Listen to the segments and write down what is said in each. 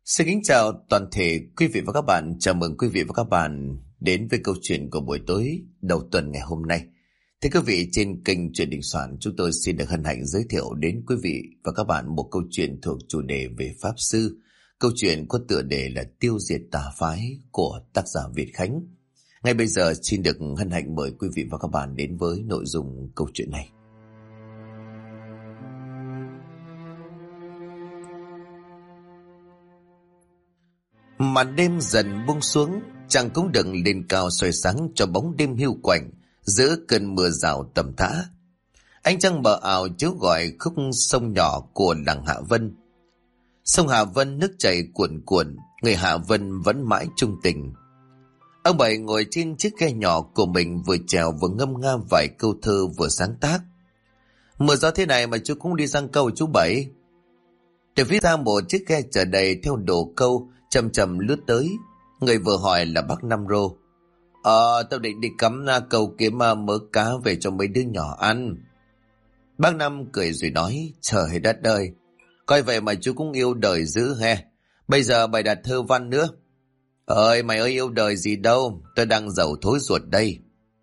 Xin kính chào toàn thể quý vị và các bạn. Chào mừng quý vị và các bạn đến với câu chuyện của buổi tối đầu tuần ngày hôm nay. Thưa quý vị, trên kênh Chuyện Đình Soạn, chúng tôi xin được hân hạnh giới thiệu đến quý vị và các bạn một câu chuyện thuộc chủ đề về Pháp Sư. Câu chuyện có tựa đề là Tiêu diệt tà phái của tác giả Việt Khánh. Ngay bây giờ xin được hân hạnh mời quý vị và các bạn đến với nội dung câu chuyện này. Màn đêm dần buông xuống, trăng cũng đừng lên cao soi sáng cho bóng đêm hiu quạnh giữa cơn mưa rào tầm tã. Ánh trăng mờ ảo chiếu gọi khúc sông nhỏ của làng Hạ Vân. Sông Hạ Vân nước chảy cuồn cuộn, người Hạ Vân vẫn mãi trung tình. Ông Bảy ngồi trên chiếc ghe nhỏ của mình, vừa chèo vừa ngâm nga vài câu thơ vừa sáng tác. Mưa gió thế này mà chú cũng đi giăng câu chú Bảy? Từ phía ra một chiếc ghe chở đầy theo đồ câu chậm chậm lướt tới. Người vừa hỏi là bác Năm Rô. Tao định đi cắm câu kiếm mớ cá về cho mấy đứa nhỏ ăn. Bác Năm cười rồi nói, trời đất ơi, coi vậy mà chú cũng yêu đời dữ he. Bây giờ bày đặt thơ văn nữa. Mày ơi, yêu đời gì đâu, tôi đang giàu thối ruột đây.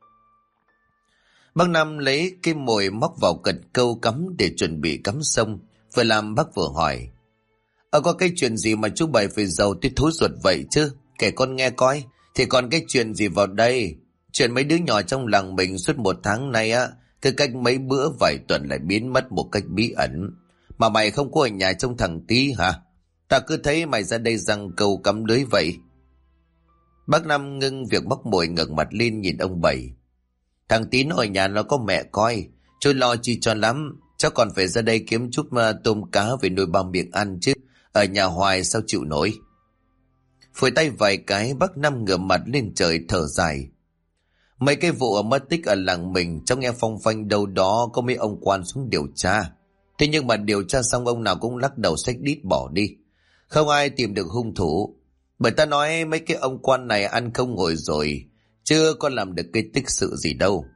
Bác Năm lấy cái mồi móc vào cần câu cắm để chuẩn bị cắm sông. Vừa làm bác vừa hỏi, có cái chuyện gì mà chú Bảy phải giàu tới thối ruột vậy chứ? Kể con nghe coi. Thì còn cái chuyện gì vào đây? Chuyện mấy đứa nhỏ trong làng mình suốt một tháng nay cứ cách mấy bữa vài tuần lại biến mất một cách bí ẩn. Mà mày không có ở nhà trông thằng Tí hả? Ta cứ thấy mày ra đây giăng câu cắm lưới vậy. Bác Năm ngưng việc móc mồi, ngẩng mặt lên nhìn ông Bảy. Thằng Tí nó ở nhà nó có mẹ coi, chú lo chi cho lắm. Cháu còn phải ra đây kiếm chút tôm cá về nuôi bao miệng ăn chứ. Ở nhà hoài sao chịu nổi. Phủi tay vài cái, bác Năm ngửa mặt lên trời thở dài. Mấy cái vụ mất tích ở làng mình, cháu nghe phong phanh đâu đó có mấy ông quan xuống điều tra. Thế nhưng mà điều tra xong ông nào cũng lắc đầu xách đít bỏ đi. Không ai tìm được hung thủ. Bởi ta nói mấy cái ông quan này ăn không ngồi rồi, chưa có làm được cái tích sự gì đâu.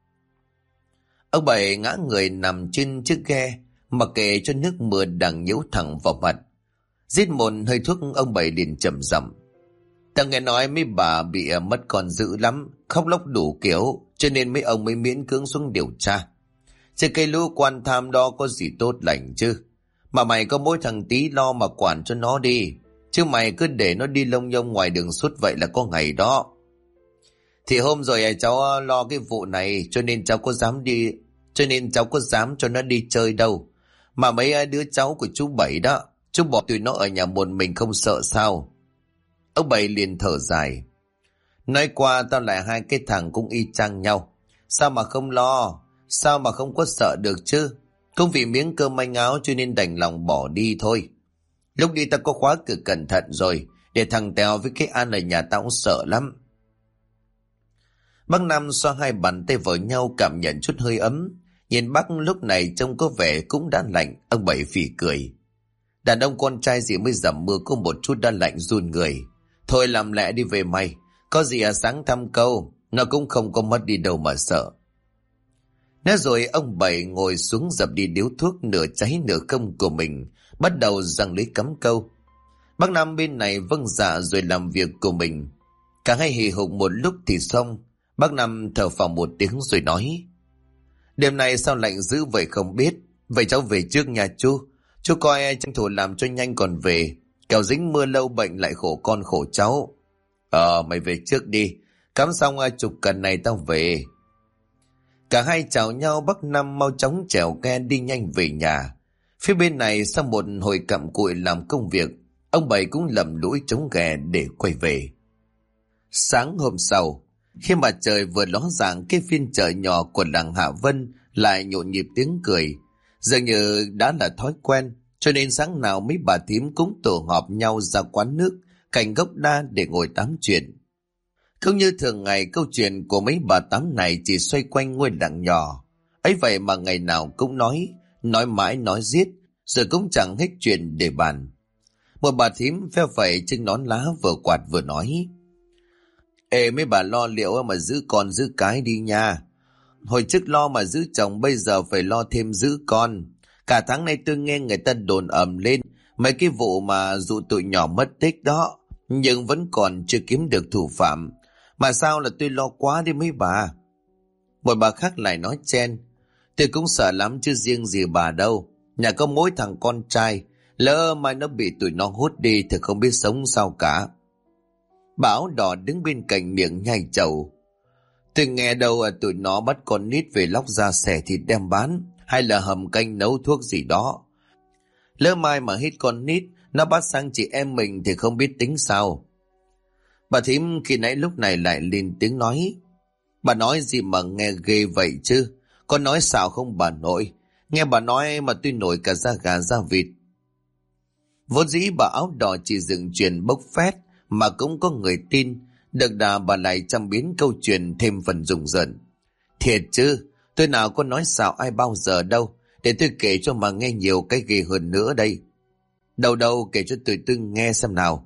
Ông Bảy ngã người nằm trên chiếc ghe, mặc kệ cho nước mưa đang nhiễu thẳng vào mặt. Rít một hơi thuốc, ông Bảy liền trầm giọng. Ta nghe nói mấy bà bị mất con dữ lắm, khóc lóc đủ kiểu, cho nên mấy ông mới miễn cưỡng xuống điều tra. Chứ cây lũ quan tham đó có gì tốt lành chứ. Mà mày có mỗi thằng Tí lo mà quản cho nó đi, chứ mày cứ để nó đi lông nhông ngoài đường suốt vậy là có ngày đó. Thì hôm rồi cháu lo cái vụ này cho nên cháu có dám cho nó đi chơi đâu. Mà mấy đứa cháu của chú Bảy đó, chú bỏ tụi nó ở nhà một mình không sợ sao? Ông Bảy liền thở dài. Nói qua tao lại hai cái thằng cũng y chang nhau. Sao mà không lo? Sao mà không có sợ được chứ? Không vì miếng cơm manh áo cho nên đành lòng bỏ đi thôi. Lúc đi tao có khóa cửa cẩn thận rồi, để thằng Tèo với cái An ở nhà tao cũng sợ lắm. Bác Năm xoa hai bàn tay vào nhau, cảm nhận chút hơi ấm. Nhìn bác lúc này trông có vẻ cũng đã lạnh. Ông Bảy phì cười. Đàn ông con trai gì mới dầm mưa có một chút đã lạnh run người. Thôi làm lẹ đi về mày. Có gì sáng thăm câu, nó cũng không có mất đi đâu mà sợ. Nói rồi ông Bảy ngồi xuống dập đi điếu thuốc nửa cháy nửa không của mình, bắt đầu giăng lưới cắm câu. Bác Năm bên này vâng dạ rồi làm việc của mình. Cả hai hì hục một lúc thì xong. Bác Năm thở phào một tiếng rồi nói, đêm nay sao lạnh dữ vậy không biết. Vậy cháu về trước nhà chú. Chú coi tranh thủ làm cho nhanh còn về, kẻo dính mưa lâu bệnh lại khổ con khổ cháu. Mày về trước đi, cắm xong chục cần này tao về. Cả hai chào nhau, bác Năm mau chóng chèo ghe đi nhanh về nhà. Phía bên này sau một hồi cặm cụi làm công việc, ông Bảy cũng lầm lũi chống ghe để quay về. Sáng hôm sau, khi mà trời vừa ló dạng, cái phiên chợ nhỏ của làng Hạ Vân lại nhộn nhịp tiếng cười. Dường như đã là thói quen, cho nên sáng nào mấy bà thím cũng tụ họp nhau ra quán nước cạnh gốc đa để ngồi tám chuyện. Không như thường ngày, câu chuyện của mấy bà tám này chỉ xoay quanh ngôi làng nhỏ. Ấy vậy mà ngày nào cũng nói mãi nói giết, rồi cũng chẳng hết chuyện để bàn. Một bà thím phe phẩy trên nón lá vừa quạt vừa nói, ê mấy bà lo liệu mà giữ con giữ cái đi nha. Hồi trước lo mà giữ chồng, bây giờ phải lo thêm giữ con. Cả tháng nay tôi nghe người ta đồn ầm lên, Mấy cái vụ mà dụ tụi nhỏ mất tích đó, nhưng vẫn còn chưa kiếm được thủ phạm. Mà sao là tôi lo quá đi mấy bà. Một bà khác lại nói chen, tôi cũng sợ lắm chứ riêng gì bà đâu. Nhà có mỗi thằng con trai, lỡ mai nó bị tụi nó hút đi thì không biết sống sao cả. Bà áo đỏ đứng bên cạnh miệng nhai trầu. Tôi nghe đâu tụi nó bắt con nít về lóc ra xẻ thịt đem bán, hay là hầm canh nấu thuốc gì đó. Lỡ mai mà hết con nít, nó bắt sang chị em mình thì không biết tính sao. Bà thím khi nãy lúc này lại lên tiếng nói, bà nói gì mà nghe ghê vậy chứ, con nói xạo không bà nội, nghe bà nói mà tôi nổi cả da gà da vịt. Vốn dĩ bà áo đỏ chỉ dựng chuyện bốc phét mà cũng có người tin, đợt đà bà lại chăm biến câu chuyện thêm phần rùng rợn. Thiệt chứ, tôi nào có nói xạo ai bao giờ đâu, để tôi kể cho mà nghe nhiều cái ghê hơn nữa đây. Đâu đâu kể cho tụi tôi nghe xem nào.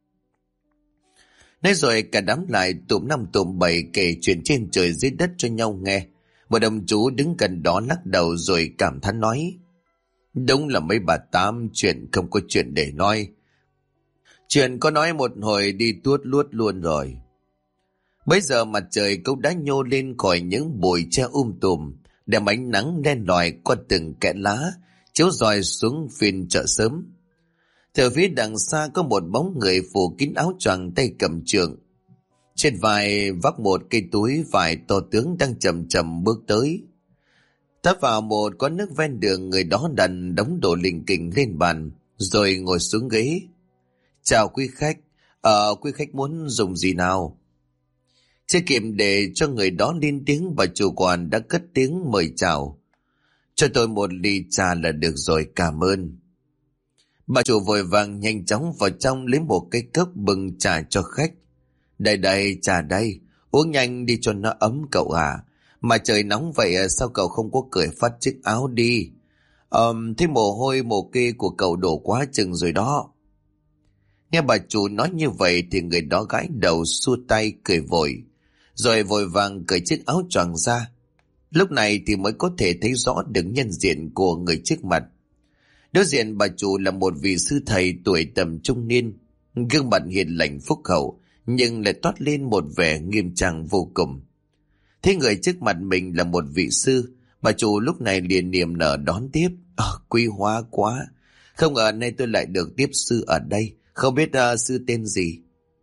Nói rồi cả đám lại tụm năm tụm bảy kể chuyện trên trời dưới đất cho nhau nghe. Một ông chú đứng gần đó lắc đầu rồi cảm thán nói, đúng là mấy bà tám chuyện không có chuyện để nói. Chuyện có nói một hồi đi tuốt luốt luôn rồi. Bây giờ mặt trời cũng đã nhô lên khỏi những bụi tre tùm, đem ánh nắng đen lòi qua từng kẽ lá, chiếu rọi xuống phiên chợ sớm. Từ phía đằng xa có một bóng người phủ kín áo choàng, tay cầm trượng, trên vai vác một cây túi vải to tướng đang chậm chậm bước tới. Tấp vào một quán nước ven đường, người đó đặt đống đồ linh kình lên bàn rồi ngồi xuống ghế. Chào quý khách, quý khách muốn dùng gì nào? Chưa kịp để cho người đó lên tiếng, bà chủ quán đã cất tiếng mời chào. Cho tôi một ly trà là được rồi, cảm ơn. Bà chủ vội vàng nhanh chóng vào trong lấy một cái cốc bưng trà cho khách. Đây đây, trà đây, uống nhanh đi cho nó ấm cậu à. Mà trời nóng vậy sao cậu không có cởi phát chiếc áo đi? Thế mồ hôi mồ kê của cậu đổ quá chừng rồi đó. Nghe bà chủ nói như vậy thì người đó gãi đầu xua tay cười vội, rồi vội vàng cởi chiếc áo choàng ra. Lúc này thì mới có thể thấy rõ được nhân diện của người trước mặt. Đối diện bà chủ là một vị sư thầy tuổi tầm trung niên, gương mặt hiền lành phúc hậu nhưng lại toát lên một vẻ nghiêm trang vô cùng. Thấy người trước mặt mình là một vị sư, bà chủ lúc này liền niềm nở đón tiếp. Quý hóa quá, không ngờ nay tôi lại được tiếp sư ở đây, không biết sư tên gì?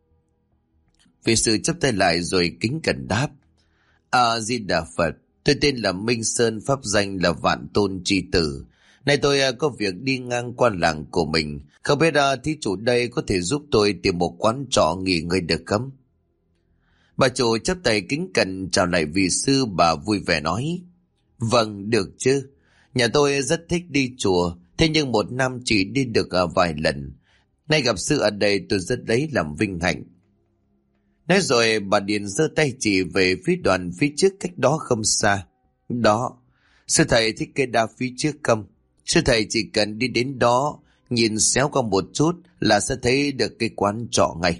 Vị sư chắp tay lại rồi kính cẩn đáp, Di Đà Phật, tôi tên là Minh Sơn, pháp danh là Vạn Tôn Tri Tử. Nay tôi có việc đi ngang qua làng của mình, không biết thí chủ đây có thể giúp tôi tìm một quán trọ nghỉ ngơi được không? Bà chủ chắp tay kính cẩn chào lại vị sư, bà vui vẻ nói, vâng, được chứ. Nhà tôi rất thích đi chùa, thế nhưng một năm chỉ đi được vài lần. Nay gặp sư ở đây tôi rất lấy làm vinh hạnh. Nói rồi bà Điền giơ tay chỉ về phía đoàn phía trước cách đó không xa. Đó, sư thầy thích cây đa phía trước không? Sư thầy chỉ cần đi đến đó, nhìn xéo qua một chút là sẽ thấy được cái quán trọ ngay.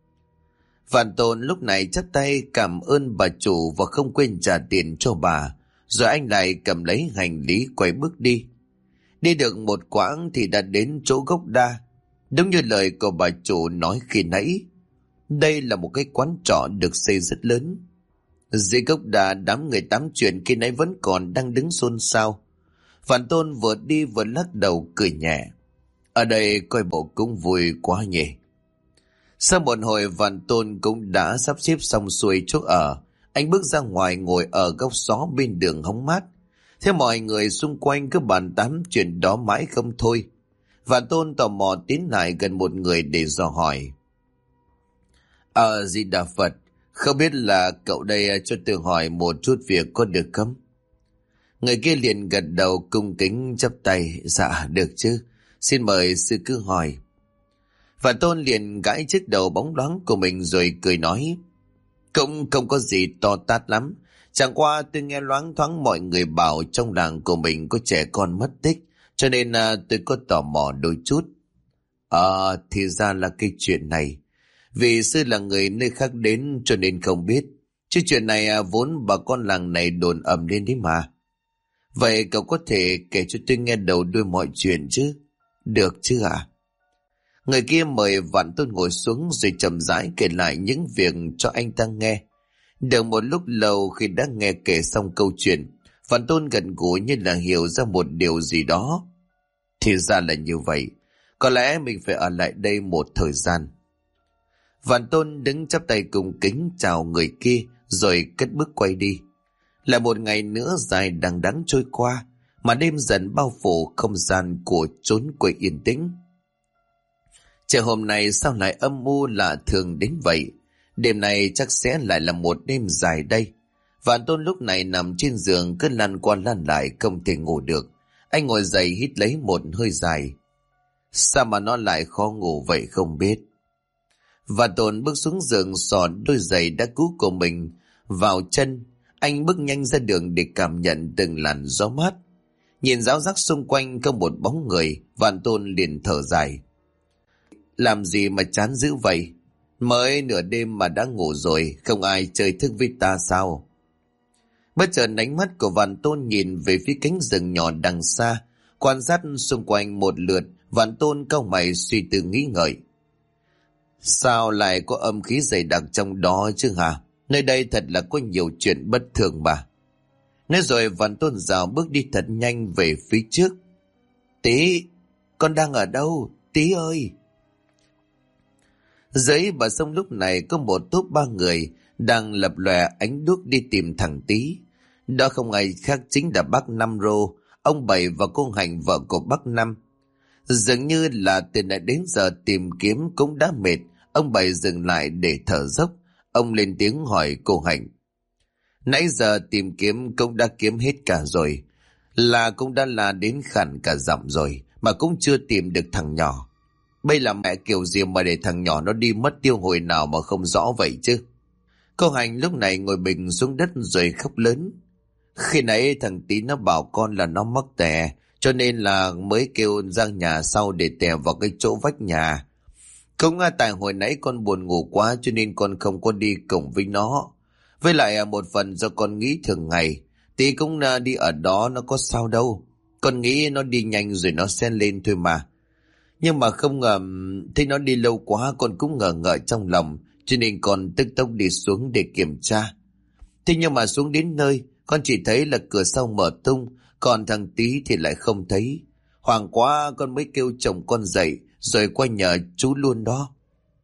Vạn Tôn lúc này chắp tay cảm ơn bà chủ và không quên trả tiền cho bà, rồi anh lại cầm lấy hành lý quay bước đi. Đi được một quãng thì đã đến chỗ gốc đa. Đúng như lời của bà chủ nói khi nãy, đây là một cái quán trọ được xây rất lớn. Dưới gốc đa, đám người tám chuyện khi nãy vẫn còn đang đứng xôn xao. Vạn Tôn vừa đi vừa lắc đầu cười nhẹ. Ở đây coi bộ cũng vui quá nhỉ. Sau một hồi Vạn Tôn cũng đã sắp xếp xong xuôi chỗ ở. Anh bước ra ngoài ngồi ở góc xó bên đường hóng mát. Thế mọi người xung quanh cứ bàn tán chuyện đó mãi không thôi. Vạn Tôn tò mò tiến lại gần một người để dò hỏi. Di Đà Phật, không biết là cậu đây cho tôi hỏi một chút việc có được không? Người kia liền gật đầu cung kính chắp tay. Dạ được chứ, xin mời sư cứ hỏi. Vạn Tôn liền gãi chiếc đầu bóng loáng của mình rồi cười nói, cũng không có gì to tát lắm. Chẳng qua tôi nghe loáng thoáng mọi người bảo trong làng của mình có trẻ con mất tích, cho nên tôi có tò mò đôi chút. Thì ra là cái chuyện này. Vì sư là người nơi khác đến cho nên không biết. Chứ chuyện này vốn bà con làng này đồn ầm lên đấy mà. Vậy cậu có thể kể cho tôi nghe đầu đuôi mọi chuyện chứ? Được chứ ạ? Người kia mời Vạn Tôn ngồi xuống rồi chậm rãi kể lại những việc cho anh ta nghe. Được một lúc lâu, khi đã nghe kể xong câu chuyện, Vạn Tôn gật gù như là hiểu ra một điều gì đó. Thì ra là như vậy, có lẽ mình phải ở lại đây một thời gian. Vạn Tôn đứng chắp tay cung kính chào người kia rồi cất bước quay đi. Lại một ngày nữa dài đằng đẵng trôi qua, mà đêm dần bao phủ không gian của chốn quê yên tĩnh. Trời hôm nay sao lại âm u lạ thường đến vậy? Đêm này chắc sẽ lại là một đêm dài đây. Vạn Tôn lúc này nằm trên giường cứ lăn qua lăn lại không thể ngủ được. Anh ngồi dậy hít lấy một hơi dài. Sao mà nó lại khó ngủ vậy không biết. Vạn Tôn bước xuống giường xỏ đôi giày đã cũ của mình vào chân. Anh bước nhanh ra đường để cảm nhận từng làn gió mát. Nhìn ráo rác xung quanh không một bóng người, Vạn Tôn liền thở dài. Làm gì mà chán dữ vậy? Mới nửa đêm mà đã ngủ rồi, không ai chơi thức với ta sao? Bất chợt ánh mắt của Vạn Tôn nhìn về phía cánh rừng nhỏ đằng xa, quan sát xung quanh một lượt. Vạn Tôn cau mày suy tư nghĩ ngợi. Sao lại có âm khí dày đặc trong đó chứ hả? Nơi đây thật là có nhiều chuyện bất thường mà. Nói rồi Vạn Tôn rào bước đi thật nhanh về phía trước. Tí, con đang ở đâu? Tí ơi! Dưới bờ sông lúc này có một tốp 3 người đang lập lòe ánh đuốc đi tìm thằng Tí. Đó không ai khác chính là bác Năm Rô, ông Bảy và cô Hạnh vợ của bác Năm. Dường như là từ nãy đến giờ tìm kiếm cũng đã mệt, ông Bảy dừng lại để thở dốc. Ông lên tiếng hỏi cô Hạnh. Nãy giờ tìm kiếm cũng đã kiếm hết cả rồi, là cũng đã là đến khản cả dặm rồi mà cũng chưa tìm được thằng nhỏ. Bây là mẹ kiểu gì mà để thằng nhỏ nó đi mất tiêu hồi nào mà không rõ vậy chứ? Cô Hạnh lúc này ngồi bình xuống đất rồi khóc lớn. Khi nãy thằng Tí nó bảo con là nó mắc tè, cho nên là mới kêu ra nhà sau để tè vào cái chỗ vách nhà. Cũng tại hồi nãy con buồn ngủ quá cho nên con không có đi cùng với nó. Với lại một phần do con nghĩ thường ngày Tí cũng đi ở đó, nó có sao đâu. Con nghĩ nó đi nhanh rồi nó sẽ lên thôi mà. Nhưng mà không ngờ thấy nó đi lâu quá, con cũng ngờ ngợ trong lòng, cho nên con tức tốc đi xuống để kiểm tra. Thế nhưng mà xuống đến nơi, con chỉ thấy là cửa sau mở tung, còn thằng Tí thì lại không thấy. Hoảng quá con mới kêu chồng con dậy rồi qua nhờ chú luôn đó.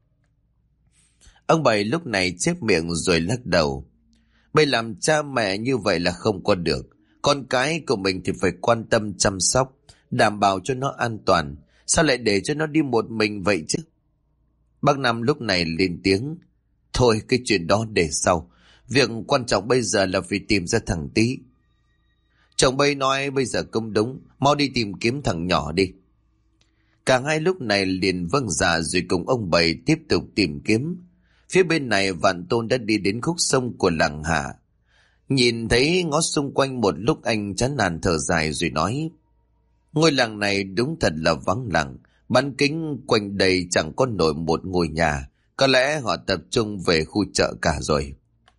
Ông Bảy lúc này chép miệng rồi lắc đầu. Bây làm cha mẹ như vậy là không có được. Con cái của mình thì phải quan tâm chăm sóc, đảm bảo cho nó an toàn. Sao lại để cho nó đi một mình vậy chứ? Bác Năm lúc này lên tiếng. Thôi cái chuyện đó để sau. Việc quan trọng bây giờ là phải tìm ra thằng Tí. Chồng Bây nói bây giờ cũng đúng, mau đi tìm kiếm thằng nhỏ đi. Cả hai lúc này liền vâng dạ rồi cùng ông Bảy tiếp tục tìm kiếm. Phía bên này Vạn Tôn đã đi đến khúc sông của làng Hạ. Nhìn thấy ngó xung quanh một lúc, anh chán nản thở dài rồi nói. Ngôi làng này đúng thật là vắng lặng, bán kính quanh đây chẳng có nổi một ngôi nhà. Có lẽ họ tập trung về khu chợ cả rồi.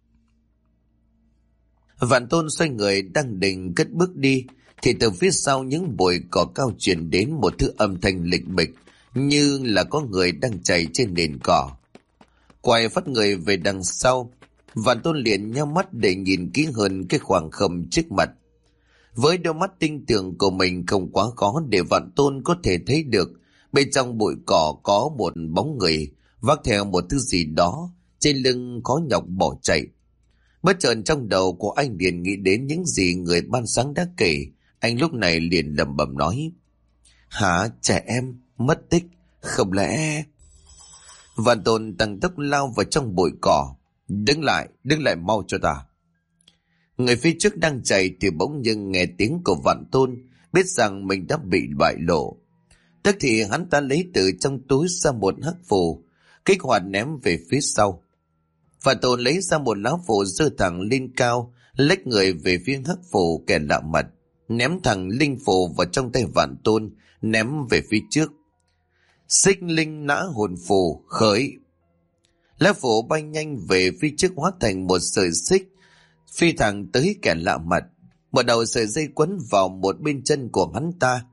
Vạn Tôn xoay người đang định cất bước đi, thì từ phía sau những bụi cỏ cao truyền đến một thứ âm thanh lịch bịch, như là có người đang chạy trên nền cỏ. Quay phát người về đằng sau, Vạn Tôn liền nhắm mắt để nhìn kỹ hơn cái khoảng không trước mặt. Với đôi mắt tinh tường của mình không quá khó để Vạn Tôn có thể thấy được bên trong bụi cỏ có một bóng người vác theo một thứ gì đó, trên lưng khó nhọc bỏ chạy. Bất chợt trong đầu của anh liền nghĩ đến những gì người ban sáng đã kể. Anh lúc này liền lẩm bẩm nói. Hả, trẻ em mất tích, không lẽ... Vạn Tôn tăng tốc lao vào trong bụi cỏ. Đứng lại mau cho ta. Người phía trước đang chạy thì bỗng dưng nghe tiếng của Vạn Tôn, biết rằng mình đã bị bại lộ. Tức thì hắn ta lấy từ trong túi ra một hắc phù, kích hoạt ném về phía sau. Vạn Tôn lấy ra một lá phù giơ thẳng lên cao, lách người về phía hắc phù kẻ lạ mặt, ném thẳng linh phù vào trong tay Vạn Tôn, ném về phía trước. Xích linh nã hồn phù khởi. Lá phù bay nhanh về phía trước hóa thành một sợi xích, phi thẳng tới kẻ lạ mặt. Một đầu sợi dây quấn vào một bên chân của hắn ta.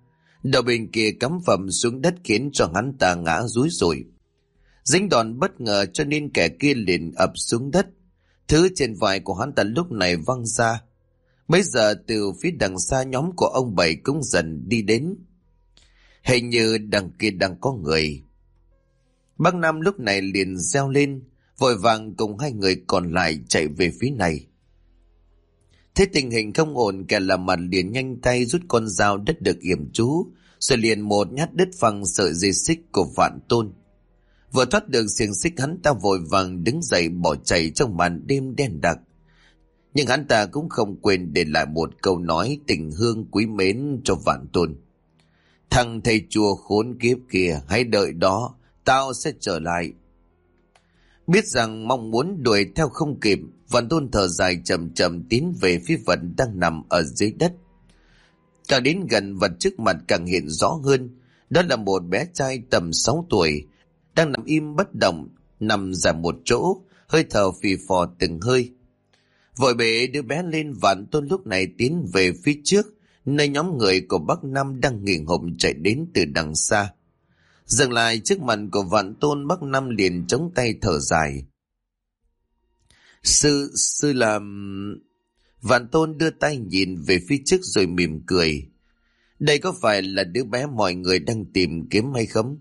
Đầu bên kia cắm phầm xuống đất khiến cho hắn ta ngã rúi rủi. Dính đòn bất ngờ cho nên kẻ kia liền ập xuống đất. Thứ trên vai của hắn ta lúc này văng ra. Bây giờ từ phía đằng xa nhóm của ông Bảy cũng dần đi đến. Hình như đằng kia đang có người. Bác Năm lúc này liền reo lên, vội vàng cùng hai người còn lại chạy về phía này. Thế tình hình không ổn, kẻ làm mặt liền nhanh tay rút con dao đất được yểm trú, rồi liền một nhát đứt phăng sợi dây xích của Vạn Tôn. Vừa thoát được xiềng xích, hắn ta vội vàng đứng dậy bỏ chạy trong màn đêm đen đặc. Nhưng hắn ta cũng không quên để lại một câu nói tình hương quý mến cho Vạn Tôn. Thằng thầy chùa khốn kiếp kia, hãy đợi đó, tao sẽ trở lại. Biết rằng mong muốn đuổi theo không kịp, Vạn Tôn thở dài chậm chậm tiến về phía vật đang nằm ở dưới đất. Càng đến gần, vật trước mặt càng hiện rõ hơn. Đó là một bé trai tầm 6 tuổi, đang nằm im bất động, nằm dài một chỗ, hơi thở phì phò từng hơi. Vội bế đứa bé lên, Vạn Tôn lúc này tiến về phía trước, nơi nhóm người của bác Năm đang nghỉ hổm chạy đến từ đằng xa. Dừng lại trước mặt của Vạn Tôn, bác Năm liền chống tay thở dài. Sư làm... Vạn Tôn đưa tay nhìn về phía trước rồi mỉm cười. Đây có phải là đứa bé mọi người đang tìm kiếm hay không?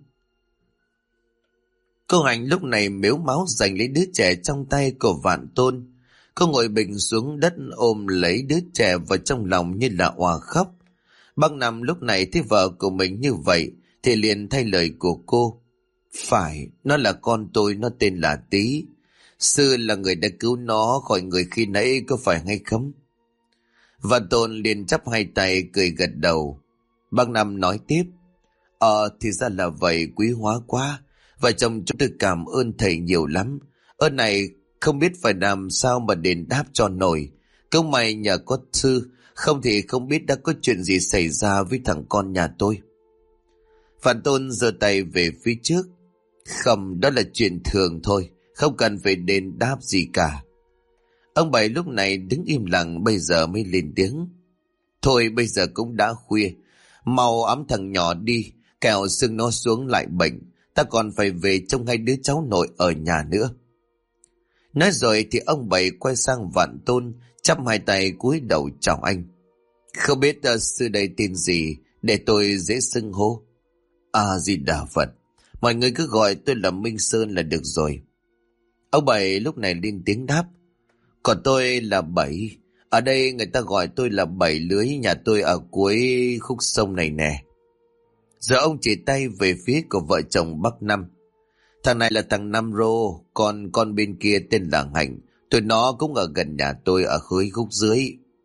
Cô Hạnh lúc này mếu máo giành lấy đứa trẻ trong tay của Vạn Tôn. Cô ngồi bình xuống đất ôm lấy đứa trẻ vào trong lòng như là òa khóc. Bác Năm lúc này thấy vợ của mình như vậy thì liền thay lời của cô. Phải, nó là con tôi, nó tên là Tý. Sư là người đã cứu nó khỏi người khi nãy, có phải hay không? Vạn Tôn liền chắp hai tay cười gật đầu. Bác Năm nói tiếp. Thì ra là vậy, quý hóa quá. Vợ chồng chúng tôi cảm ơn thầy nhiều lắm. Ơn này không biết phải làm sao mà đền đáp cho nổi. Câu may nhờ có sư, không thì không biết đã có chuyện gì xảy ra với thằng con nhà tôi. Vạn Tôn giơ tay về phía trước. Không, đó là chuyện thường thôi, không cần phải đền đáp gì cả. Ông Bảy lúc này đứng im lặng, bây giờ mới lên tiếng. Thôi bây giờ cũng đã khuya, mau ẵm thằng nhỏ đi, kẻo xương nó xuống lại bệnh. Ta còn phải về trông hai đứa cháu nội ở nhà nữa. Nói rồi thì ông Bảy quay sang Vạn Tôn, chắp hai tay cúi đầu chào anh. Không biết sư đây tên gì, để tôi dễ xưng hô. Di Đà Phật, mọi người cứ gọi tôi là Minh Sơn là được rồi. Ông Bảy lúc này lên tiếng đáp. Còn tôi là Bảy, ở đây người ta gọi tôi là Bảy Lưới, nhà tôi ở cuối khúc sông này nè. Giờ ông chỉ tay về phía của vợ chồng bác Năm. Thằng này là thằng Năm Rô, còn con bên kia tên là Hạnh. Tụi nó cũng ở gần nhà tôi ở khối khúc dưới.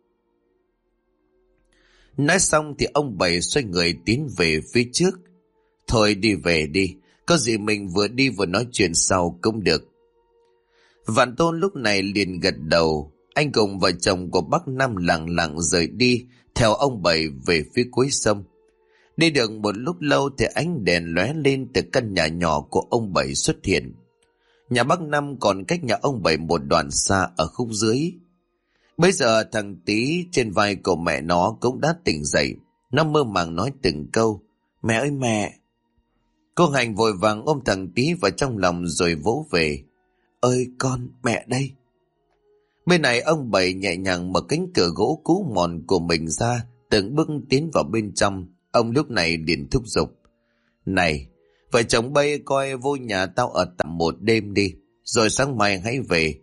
Nói xong thì ông Bảy xoay người tiến về phía trước. Thôi đi về đi, có gì mình vừa đi vừa nói chuyện sau cũng được. Vạn Tôn lúc này liền gật đầu. Anh cùng vợ chồng của bác Năm lặng lặng rời đi theo ông Bảy về phía cuối sông. Đi được một lúc lâu thì ánh đèn lóe lên từ căn nhà nhỏ của ông Bảy xuất hiện. Nhà bác Năm còn cách nhà ông Bảy một đoạn xa ở khúc dưới. Bây giờ thằng Tý trên vai của mẹ nó cũng đã tỉnh dậy. Nó mơ màng nói từng câu. Mẹ ơi mẹ! Cô Hành vội vàng ôm thằng Tý vào trong lòng rồi vỗ về. Ơi con, mẹ đây! Bên này ông Bảy nhẹ nhàng mở cánh cửa gỗ cũ mòn của mình ra, từng bước tiến vào bên trong. Ông lúc này liền thúc giục. Này, vợ chồng bay coi vô nhà tao ở tạm một đêm đi, rồi sáng mai hãy về.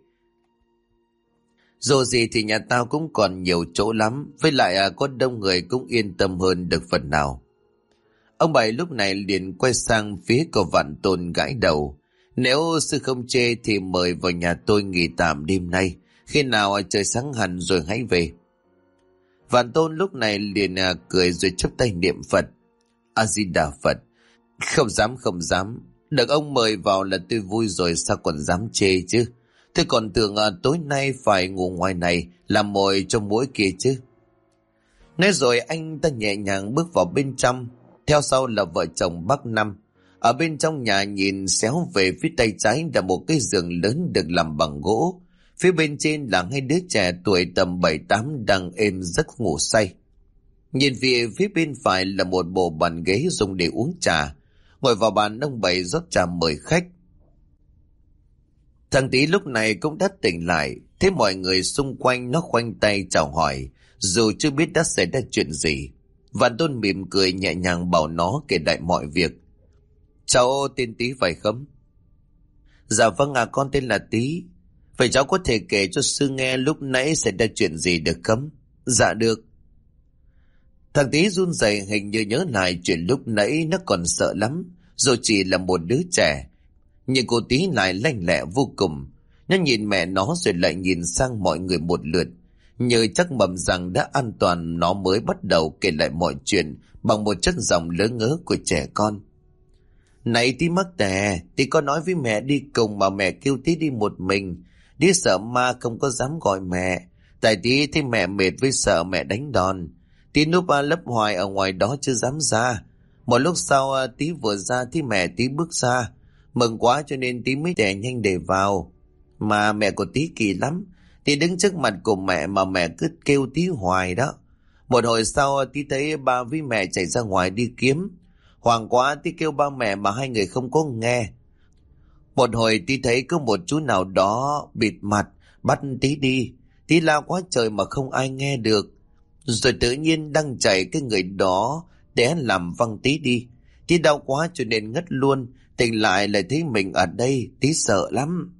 Dù gì thì nhà tao cũng còn nhiều chỗ lắm, với lại có đông người cũng yên tâm hơn được phần nào. Ông Bảy lúc này liền quay sang phía của Vạn Tôn gãi đầu. Nếu sư không chê thì mời vào nhà tôi nghỉ tạm đêm nay, khi nào trời sáng hẳn rồi hãy về. Vạn Tôn lúc này liền cười rồi chắp tay niệm Phật. A Di Đà Phật. Không dám. Được ông mời vào là tôi vui rồi, sao còn dám chê chứ. Tôi còn tưởng tối nay phải ngủ ngoài này làm mồi cho muỗi kia chứ. Nói rồi anh ta nhẹ nhàng bước vào bên trong. Theo sau là vợ chồng bác Năm. Ở bên trong nhà nhìn xéo về phía tay trái là một cái giường lớn được làm bằng gỗ. Phía bên trên là hai đứa trẻ tuổi tầm 7-8 đang êm giấc ngủ say. Nhìn về phía bên phải là một bộ bàn ghế dùng để uống trà. Ngồi vào bàn, ông Bảy rót trà mời khách. Thằng Tí lúc này cũng đã tỉnh lại, thấy mọi người xung quanh nó khoanh tay chào hỏi, dù chưa biết đã xảy ra chuyện gì. Vạn Tôn mỉm cười nhẹ nhàng bảo nó kể lại mọi việc. Cháu tên Tí phải không? Dạ vâng ạ, con tên là Tí. Vậy cháu có thể kể cho sư nghe lúc nãy xảy ra chuyện gì được không? Dạ được. Thằng Tí run rẩy, hình như nhớ lại chuyện lúc nãy nó còn sợ lắm, rồi chỉ là một đứa trẻ. Nhưng cô Tí lại lanh lẹ vô cùng. Nó nhìn mẹ nó rồi lại nhìn sang mọi người một lượt. Như chắc mầm rằng đã an toàn, nó mới bắt đầu kể lại mọi chuyện bằng một chất giọng lớn ngớ của trẻ con. Này Tí mắc tè, Tí có nói với mẹ đi cùng mà mẹ kêu Tí đi một mình. Tí sợ ma không có dám gọi mẹ. Tại Tí thấy mẹ mệt với sợ mẹ đánh đòn. Tí núp lấp hoài ở ngoài đó chưa dám ra. Một lúc sau Tí vừa ra thì mẹ Tí bước ra. Mừng quá cho nên Tí mới đè nhanh để vào. Mà mẹ của Tí kỳ lắm. Tí đứng trước mặt của mẹ mà mẹ cứ kêu Tí hoài đó. Một hồi sau Tí thấy ba với mẹ chạy ra ngoài đi kiếm. Hoảng quá Tí kêu ba mẹ mà hai người không có nghe. Một hồi Tí thấy có một chú nào đó bịt mặt bắt Tí đi. Tí la quá trời mà không ai nghe được. Rồi tự nhiên đang chạy cái người đó té làm văng Tí đi. Tí đau quá cho nên ngất luôn. Tỉnh lại lại thấy mình ở đây. Tí sợ lắm.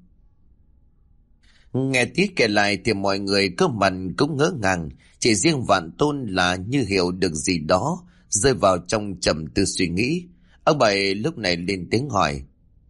Nghe Tí kể lại thì mọi người cơ mặt cũng ngỡ ngàng. Chỉ riêng Vạn Tôn là như hiểu được gì đó, rơi vào trong trầm tư suy nghĩ. Ông Bảy lúc này lên tiếng hỏi.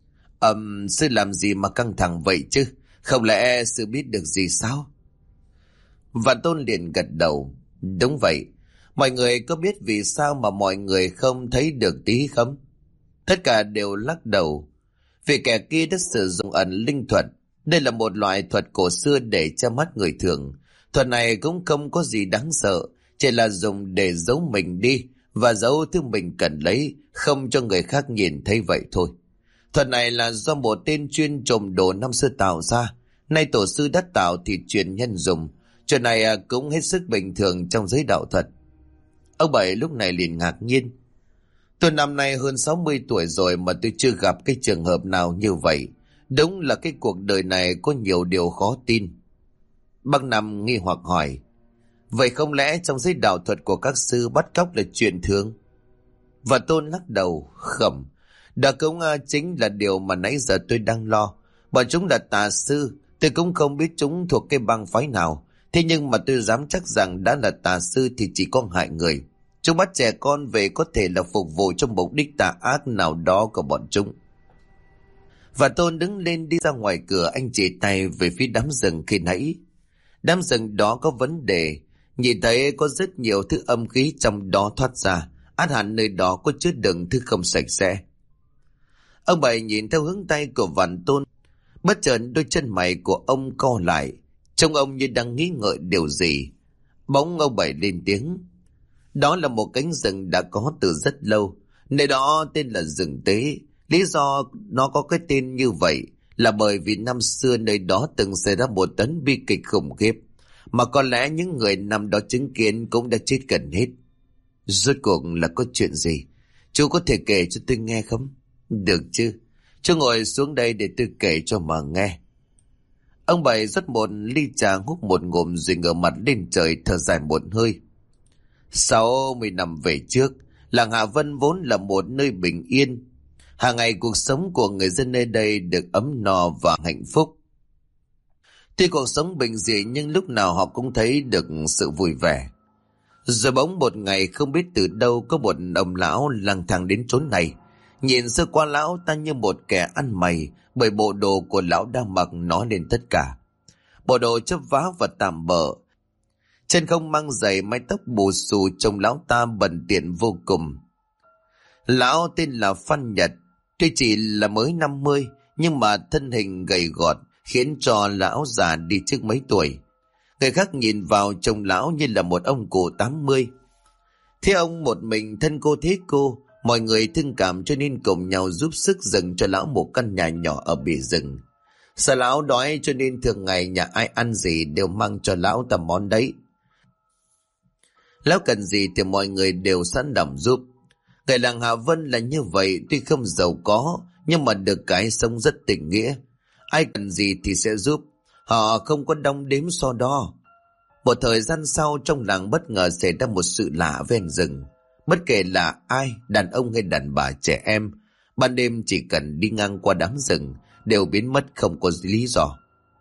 Sư làm gì mà căng thẳng vậy chứ? Không lẽ sư biết được gì sao? Vạn Tôn liền gật đầu. Đúng vậy. Mọi người có biết vì sao mà mọi người không thấy được Tí không? Tất cả đều lắc đầu. Vì kẻ kia đã sử dụng ẩn linh thuật. Đây là một loại thuật cổ xưa để che mắt người thường. Thuật này cũng không có gì đáng sợ, chỉ là dùng để giấu mình đi và giấu thứ mình cần lấy, không cho người khác nhìn thấy vậy thôi. Thuật này là do một tên chuyên trộm đồ năm xưa tạo ra. Nay tổ sư đã tạo thì truyền nhân dùng. Chuyện này cũng hết sức bình thường trong giới đạo thuật. Ông Bảy lúc này liền ngạc nhiên. Tôi năm nay hơn 60 tuổi rồi mà tôi chưa gặp cái trường hợp nào như vậy. Đúng là cái cuộc đời này có nhiều điều khó tin. Bác Năm nghi hoặc hỏi. Vậy không lẽ trong giới đạo thuật của các sư bắt cóc là chuyện thường? Và Tôn lắc đầu. Không. Đó cũng chính là điều mà nãy giờ tôi đang lo. Bọn chúng là tà sư. Tôi cũng không biết chúng thuộc cái bang phái nào. Thế nhưng mà tôi dám chắc rằng đã là tà sư thì chỉ có hại người. Chúng bắt trẻ con về có thể là phục vụ cho mục đích tà ác nào đó của bọn chúng. Và Tôn đứng lên đi ra ngoài cửa, anh chỉ tay về phía đám rừng khi nãy. Đám rừng đó có vấn đề. Nhìn thấy có rất nhiều thứ âm khí trong đó thoát ra. Át hẳn nơi đó có chứa đựng thứ không sạch sẽ. Ông Bảy nhìn theo hướng tay của Vạn Tôn. Bất chợt đôi chân mày của ông co lại. Trông ông như đang nghĩ ngợi điều gì. Bỗng ông Bảy lên tiếng. Đó là một cánh rừng đã có từ rất lâu. Nơi đó tên là rừng Tế. Lý do nó có cái tên như vậy là bởi vì năm xưa nơi đó từng xảy ra một tấn bi kịch khủng khiếp. Mà có lẽ những người năm đó chứng kiến cũng đã chết gần hết. Rốt cuộc là có chuyện gì? Chú có thể kể cho tôi nghe không? Được chứ. Chú ngồi xuống đây để tôi kể cho mà nghe. Ông Bảy rót một ly trà hút một ngụm rồi ngửa mặt lên trời thở dài một hơi. 60 năm về trước, làng Hạ Vân vốn là một nơi bình yên. Hàng ngày cuộc sống của người dân nơi đây được ấm no và hạnh phúc. Tuy cuộc sống bình dị nhưng lúc nào họ cũng thấy được sự vui vẻ. Rồi bỗng một ngày không biết từ đâu có một ông lão lang thang đến chốn này. Nhìn sơ qua lão ta như một kẻ ăn mày, bởi bộ đồ của lão đang mặc nói lên tất cả. Bộ đồ chớp vá và tạm bợ. Chân không mang giày, mái tóc bù xù, trông lão ta bần tiện vô cùng. Lão tên là Phan Nhật. Tuy chỉ là mới 50 nhưng mà thân hình gầy gọt khiến cho lão già đi trước mấy tuổi. Người khác nhìn vào trông lão như là một ông cụ 80. Thế ông một mình thân cô thế cô, mọi người thương cảm cho nên cùng nhau giúp sức dựng cho lão một căn nhà nhỏ ở bìa rừng. Sợ lão đói cho nên thường ngày nhà ai ăn gì đều mang cho lão tầm món đấy. Lão cần gì thì mọi người đều sẵn lòng giúp. Người làng Hạ Vân là như vậy, tuy không giàu có nhưng mà được cái sống rất tình nghĩa. Ai cần gì thì sẽ giúp, họ không có đong đếm so đo. Một thời gian sau, trong làng bất ngờ xảy ra một sự lạ ven rừng. Bất kể là ai, đàn ông hay đàn bà, trẻ em, ban đêm chỉ cần đi ngang qua đám rừng đều biến mất không có lý do.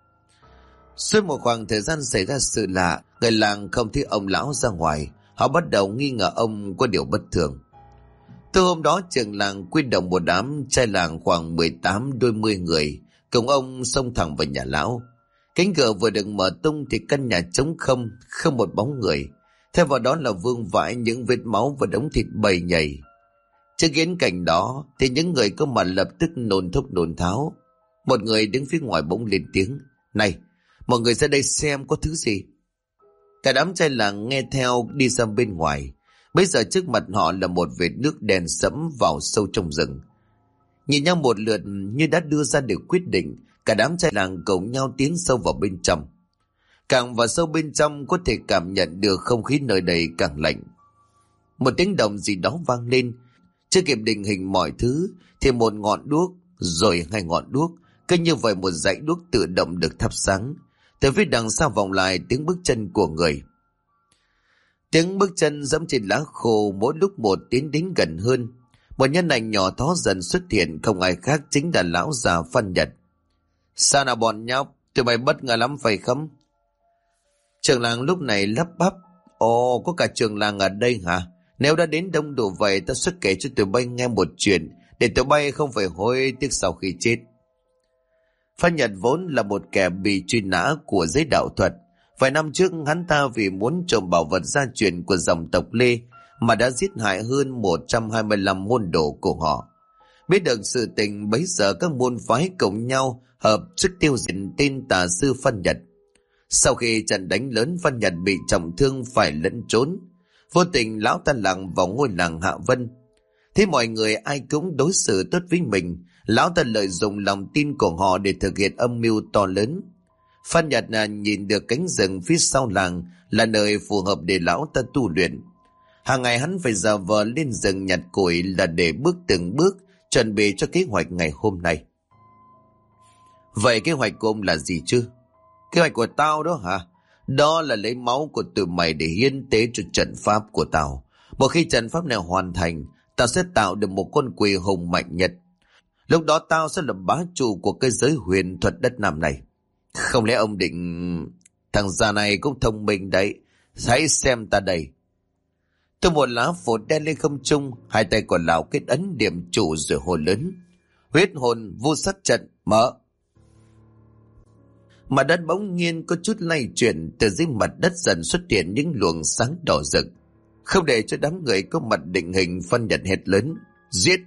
Suốt một khoảng thời gian xảy ra sự lạ, người làng không thấy ông lão ra ngoài. Họ bắt đầu nghi ngờ ông có điều bất thường. Từ hôm đó, trường làng quy động một đám trai làng khoảng 18 đôi 10 người cùng ông xông thẳng vào nhà lão. Cánh cửa vừa được mở tung thì căn nhà trống không, không một bóng người. Theo vào đó là vương vãi những vết máu và đống thịt bầy nhầy. Trước kiến cảnh đó thì những người có mặt lập tức nôn thốc nôn tháo. Một người đứng phía ngoài bỗng lên tiếng: "Này, mọi người ra đây xem có thứ gì." Cả đám trai làng nghe theo đi ra bên ngoài. Bây giờ trước mặt họ là một vệt nước đen sẫm vào sâu trong rừng. Nhìn nhau một lượt như đã đưa ra được quyết định, cả đám trai làng cùng nhau tiến sâu vào bên trong. Càng vào sâu bên trong, có thể cảm nhận được không khí nơi đây càng lạnh. Một tiếng động gì đó vang lên. Chưa kịp định hình mọi thứ thì một ngọn đuốc, rồi hai ngọn đuốc, cứ như vậy một dãy đuốc tự động được thắp sáng. Từ phía đằng xa vọng lại tiếng bước chân của người. Tiếng bước chân dẫm trên lá khô mỗi lúc một tiến đến gần hơn. Một nhân ảnh nhỏ thó dần xuất hiện, không ai khác chính là lão già Phan Nhật. "Sao nào bọn nhóc, tụi mày bất ngờ lắm phải không?" Trường làng lúc này lắp bắp: "Ồ, có cả trường làng ở đây hả? Nếu đã đến đông đủ vậy, ta sẽ kể cho tụi bay nghe một chuyện, để tụi bay không phải hối tiếc sau khi chết." Phan Nhật vốn là một kẻ bị truy nã của giới đạo thuật. Vài năm trước, hắn ta vì muốn trộm bảo vật gia truyền của dòng tộc Lê mà đã giết hại hơn 125 môn đồ của họ. Biết được sự tình, bấy giờ các môn phái cùng nhau hợp sức tiêu diệt tên tà sư Phan Nhật. Sau khi trận đánh lớn, Phan Nhật bị trọng thương phải lẫn trốn. Vô tình lão ta lặn vào ngôi làng Hạ Vân. Thế mọi người ai cũng đối xử tốt với mình, lão ta lợi dụng lòng tin của họ để thực hiện âm mưu to lớn. Phan Nhật nhìn được cánh rừng phía sau làng là nơi phù hợp để lão ta tu luyện. Hàng ngày hắn phải giả vờ lên rừng nhặt củi là để bước từng bước chuẩn bị cho kế hoạch ngày hôm nay. "Vậy kế hoạch của ông là gì chứ?" "Kế hoạch của tao đó hả? Đó là lấy máu của tụi mày để hiến tế cho trận pháp của tao. Một khi trận pháp này hoàn thành, tao sẽ tạo được một con quỷ hùng mạnh nhất. Lúc đó tao sẽ là bá chủ của cái giới huyền thuật đất Nam này." "Không lẽ ông định..." "Thằng già này cũng thông minh đấy. Hãy xem ta đây." Từ một lá phổi đen lên không trung, hai tay của lão kết ấn điểm trụ rồi hô lớn: "Huyết hồn vô sắc trận mở." Mặt đất bỗng nhiên có chút lay chuyển, từ dưới mặt đất dần xuất hiện những luồng sáng đỏ rực. Không để cho đám người có mặt định hình, Phan Nhật hét lớn: "Giết!"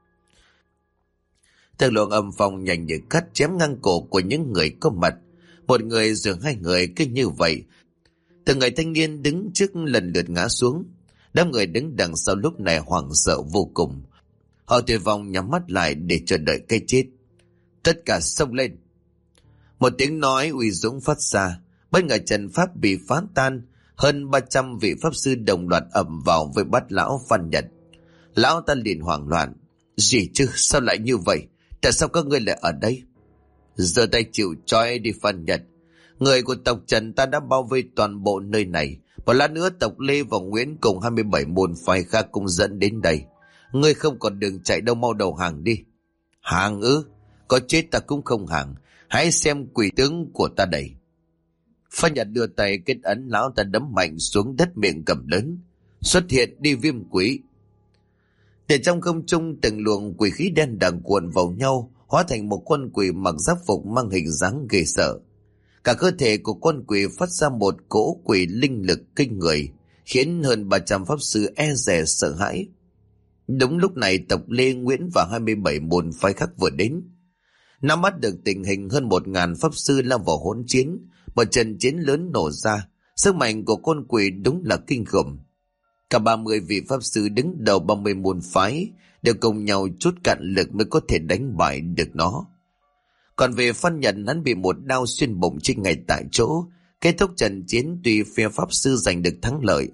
Từng luồng âm phong nhanh như cắt chém ngang cổ của những người có mặt. Một người rồi hai người, cứ như vậy từng người thanh niên đứng trước lần lượt ngã xuống. Đám người đứng đằng sau lúc này hoảng sợ vô cùng. Họ tuyệt vọng nhắm mắt lại để chờ đợi cái chết. "Tất cả xông lên!" Một tiếng nói uy dũng phát ra. Bất ngờ trận pháp bị phá tan. Hơn 300 vị pháp sư đồng loạt ập vào với bắt lão Phan Nhật. Lão ta liền hoảng loạn: "Gì chứ, sao lại như vậy? Tại sao các ngươi lại ở đây?" "Giơ tay chịu trói đi Phan Nhật. Người của tộc Trần ta đã bao vây toàn bộ nơi này. Một lát nữa tộc Lê và Nguyễn cùng 27 môn phái khác cũng dẫn đến đây. Ngươi không còn đường chạy đâu, mau đầu hàng đi." "Hàng ư? Có chết ta cũng không hàng. Hãy xem quỷ tướng của ta đây." Phan Nhật đưa tay kết ấn, lão ta đấm mạnh xuống đất, miệng cầm lớn: "Xuất hiện đi viêm quỷ." Để trong không trung, từng luồng quỷ khí đen đằng cuộn vào nhau, hóa thành một con quỷ mặc giáp phục mang hình dáng ghê sợ. Cả cơ thể của con quỷ phát ra một cỗ quỷ linh lực kinh người, khiến hơn 300 pháp sư e dè sợ hãi. Đúng lúc này, tộc Lê, Nguyễn và 27 môn phái khác vừa đến. Nắm bắt được tình hình, hơn 1.000 pháp sư lao vào hỗn chiến. Một trận chiến lớn nổ ra. Sức mạnh của con quỷ đúng là kinh khủng. Cả 30 vị pháp sư đứng đầu 30 môn phái đều cùng nhau chút cạn lực mới có thể đánh bại được nó. Còn về Phan Nhật, hắn bị một đao xuyên bụng trên ngay tại chỗ. Kết thúc trận chiến, tuy phe pháp sư giành được thắng lợi,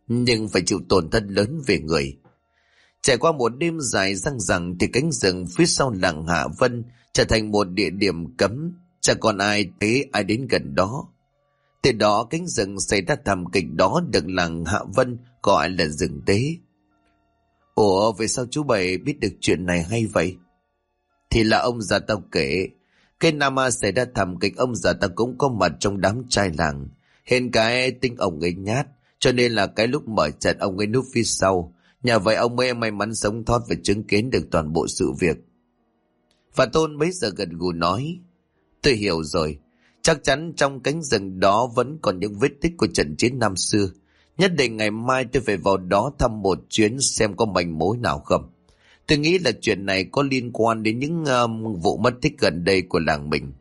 nhưng phải chịu tổn thất lớn về người. Trải qua một đêm dài dằng dẳng thì cánh rừng phía sau làng Hạ Vân trở thành một địa điểm cấm, chẳng còn ai thấy ai đến gần đó. Từ đó cánh rừng xảy ra thảm kịch đó được làng Hạ Vân gọi là rừng tế. Ủa, vì sao chú Bảy biết được chuyện này hay vậy? Thì là ông già tao kể, cái năm xảy ra thảm kịch ông già tao cũng có mặt trong đám trai làng. Hên cái tính ông ấy nhát, cho nên là cái lúc mở trận ông ấy núp phía sau. Nhờ vậy ông ấy may mắn sống thoát và chứng kiến được toàn bộ sự việc. Và Tôn bấy giờ gật gù nói, tôi hiểu rồi, chắc chắn trong cánh rừng đó vẫn còn những vết tích của trận chiến năm xưa. Nhất định ngày mai tôi phải vào đó thăm một chuyến xem có manh mối nào không. Tôi nghĩ là chuyện này có liên quan đến những vụ mất tích gần đây của làng mình.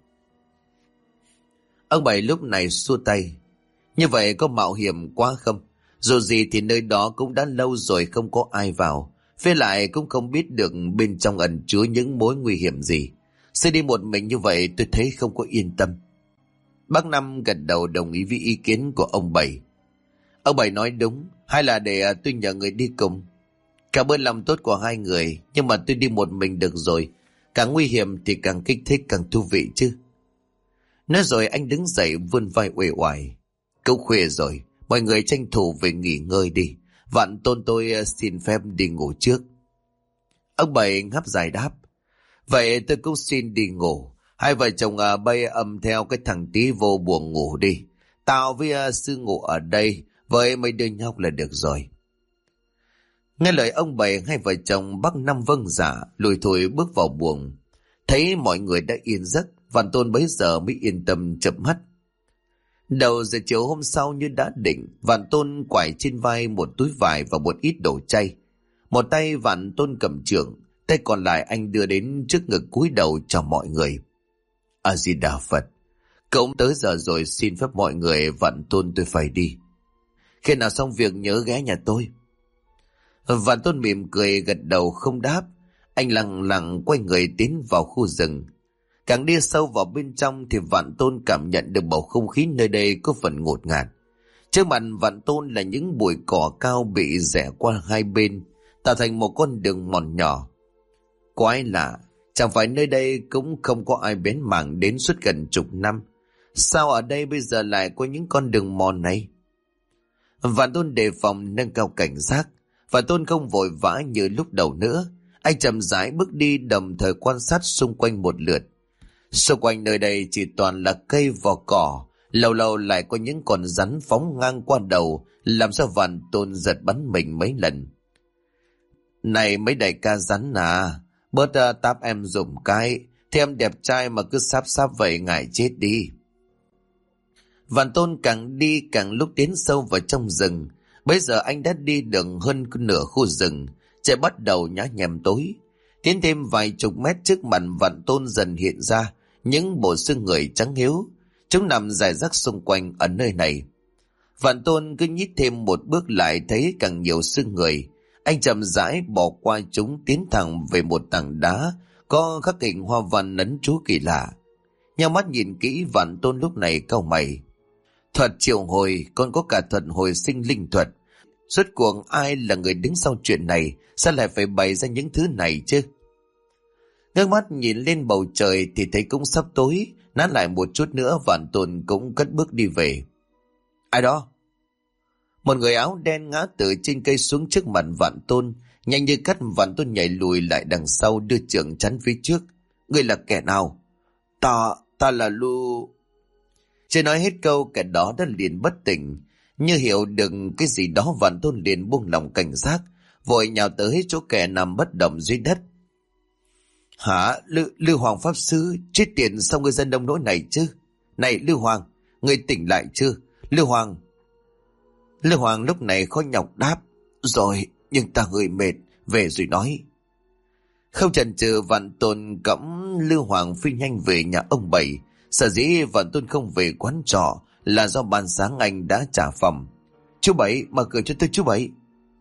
Ông Bảy lúc này xua tay, như vậy có mạo hiểm quá không? Dù gì thì nơi đó cũng đã lâu rồi không có ai vào. Với lại cũng không biết được bên trong ẩn chứa những mối nguy hiểm gì. Sẽ đi một mình như vậy tôi thấy không có yên tâm. Bác Năm gật đầu đồng ý với ý kiến của ông Bảy. Ông Bảy nói đúng, hay là để tôi nhờ người đi cùng. Cảm ơn lòng tốt của hai người, nhưng mà tôi đi một mình được rồi. Càng nguy hiểm thì càng kích thích, càng thú vị chứ. Nói rồi anh đứng dậy vươn vai uể oải. Cũng khuya rồi, mọi người tranh thủ về nghỉ ngơi đi. Vạn Tôn tôi xin phép đi ngủ trước. Ông Bảy ngáp dài đáp, vậy tôi cũng xin đi ngủ. Hai vợ chồng bay âm theo cái thằng tí vô buồn ngủ đi. Tao với sư ngủ ở đây với mấy đứa nhóc là được rồi. Nghe lời ông Bảy, hai vợ chồng bác Năm vâng dạ, lùi thủi bước vào buồng. Thấy mọi người đã yên giấc, Vạn Tôn bấy giờ mới yên tâm chợp mắt. Đầu giờ chiều hôm sau như đã định, Vạn Tôn quải trên vai một túi vải và một ít đồ chay. Một tay Vạn Tôn cầm chưởng, tay còn lại anh đưa đến trước ngực cúi đầu chào mọi người. A Di Đà Phật, cũng tới giờ rồi, xin phép mọi người, Vạn Tôn tôi phải đi. Khi nào xong việc nhớ ghé nhà tôi. Vạn Tôn mỉm cười gật đầu không đáp. Anh lặng lặng quay người tiến vào khu rừng. Càng đi sâu vào bên trong thì Vạn Tôn cảm nhận được bầu không khí nơi đây có phần ngột ngạt. Trước mặt Vạn Tôn là những bụi cỏ cao bị rẽ qua hai bên, tạo thành một con đường mòn nhỏ. Quái lạ, chẳng phải nơi đây cũng không có ai bén mảng đến suốt gần chục năm. Sao ở đây bây giờ lại có những con đường mòn này? Vạn Tôn đề phòng nâng cao cảnh giác. Vạn Tôn không vội vã như lúc đầu nữa. Anh chậm rãi bước đi, đồng thời quan sát xung quanh một lượt. Xung quanh nơi đây chỉ toàn là cây vỏ cỏ, lâu lâu lại có những con rắn phóng ngang qua đầu, làm cho Vạn Tôn giật bắn mình mấy lần. Này mấy đại ca rắn à, bớt táp em dùng cái, thì em đẹp trai mà cứ sáp sáp vậy ngại chết đi. Vạn Tôn càng đi càng lúc tiến sâu vào trong rừng. Bây giờ anh đã đi được hơn nửa khu rừng, trời bắt đầu nhá nhem tối. Tiến thêm vài chục mét, trước mặt Vạn Tôn dần hiện ra những bộ xương người trắng hiếu. Chúng nằm rải rác xung quanh ở nơi này. Vạn Tôn cứ nhích thêm một bước lại thấy càng nhiều xương người. Anh chậm rãi bỏ qua chúng, tiến thẳng về một tảng đá có khắc hình hoa văn ấn chú kỳ lạ. Nhắm mắt nhìn kỹ, Vạn Tôn lúc này cau mày. Thuật triệu hồi còn có cả thuật hồi sinh linh thuật. Rốt cuộc ai là người đứng sau chuyện này? Sao lại phải bày ra những thứ này chứ? Ngước mắt nhìn lên bầu trời thì thấy cũng sắp tối. Nán lại một chút nữa, Vạn Tôn cũng cất bước đi về. Ai đó? Một người áo đen ngã từ trên cây xuống trước mặt Vạn Tôn. Nhanh như cắt, Vạn Tôn nhảy lùi lại đằng sau, đưa chưởng chắn phía trước. Ngươi là kẻ nào? Ta là Lu. Chưa nói hết câu, kẻ đó đã liền bất tỉnh. Như hiểu được cái gì đó, Vạn Tôn liền buông lòng cảnh giác, vội nhào tới chỗ kẻ nằm bất động dưới đất. Hả? Lưu Hoàng Pháp Sư, chết tiệt, sao người dân đông nỗi này chứ? Này Lưu Hoàng, người tỉnh lại chưa? Lưu Hoàng lúc này khó nhọc đáp. Rồi, nhưng ta người mệt, về rồi nói. Không chần chừ, Vạn Tôn cõng Lưu Hoàng phi nhanh về nhà ông Bảy. Sở dĩ Vạn Tôn không về quán trọ là do ban sáng anh đã trả phòng. Chú Bảy, mở cửa cho tôi chú Bảy.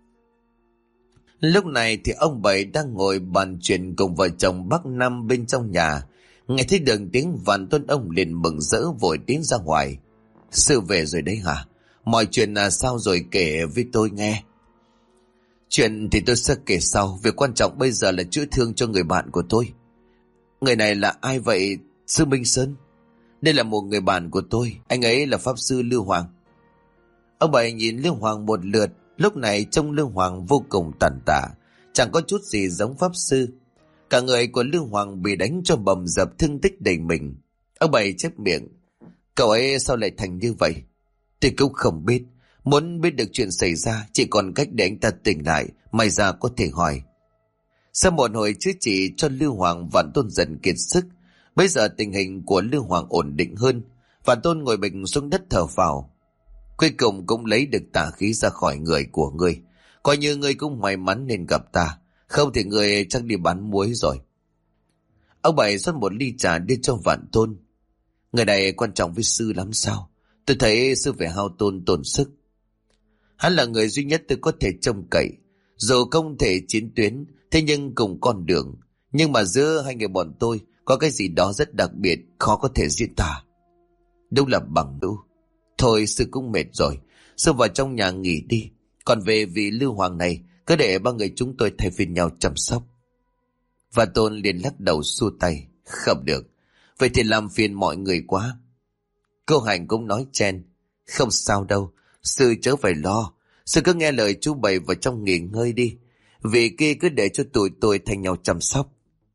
Lúc này thì ông Bảy đang ngồi bàn chuyện cùng vợ chồng bác Năm bên trong nhà. Nghe thấy đường tiếng Vạn Tôn, ông liền mừng rỡ vội tiến ra ngoài. Sư về rồi đấy hả? Mọi chuyện là sao rồi kể với tôi nghe. Chuyện thì tôi sẽ kể sau. Việc quan trọng bây giờ là chữa thương cho người bạn của tôi. Người này là ai vậy sư Minh Sơn? Đây là một người bạn của tôi. Anh ấy là pháp sư Lưu Hoàng. Ông Bảy nhìn Lưu Hoàng một lượt. Lúc này trông Lưu Hoàng vô cùng tàn tạ, chẳng có chút gì giống pháp sư. Cả người của Lưu Hoàng bị đánh cho bầm dập, thương tích đầy mình. Ông Bảy chép miệng: Cậu ấy sao lại thành như vậy? Tôi cũng không biết. Muốn biết được chuyện xảy ra, chỉ còn cách để anh ta tỉnh lại. May ra có thể hỏi. Sau một hồi chữa trị cho Lưu Hoàng, Vạn Tôn dần kiệt sức. Bây giờ tình hình của Lưu Hoàng ổn định hơn. Vạn Tôn ngồi bịch xuống đất thở phào. Cuối cùng cũng lấy được tà khí ra khỏi người của ngươi. Coi như ngươi cũng may mắn nên gặp ta. Không thì ngươi chắc đi bán muối rồi. Ông Bảy rót một ly trà đưa cho Vạn Tôn. Người này quan trọng với sư lắm sao? Tôi thấy sư phải hao tổn sức. Hắn là người duy nhất tôi có thể trông cậy. Dù không thể chiến tuyến, thế nhưng cùng con đường. Nhưng mà giữa hai người bọn tôi có cái gì đó rất đặc biệt, khó có thể diễn tả. Đúng là bằng hữu. Thôi sư cũng mệt rồi, sư vào trong nhà nghỉ đi. Còn về vị Lưu Hoàng này, cứ để ba người chúng tôi thay phiên nhau chăm sóc. Và Tôn liền lắc đầu xua tay. Không được, vậy thì làm phiền mọi người quá. Cô Hành cũng nói chen: Không sao đâu, sư chớ phải lo. Sư cứ nghe lời chú Bảy vào trong nghỉ ngơi đi. Vì kia cứ để cho tụi tôi thay nhau chăm sóc.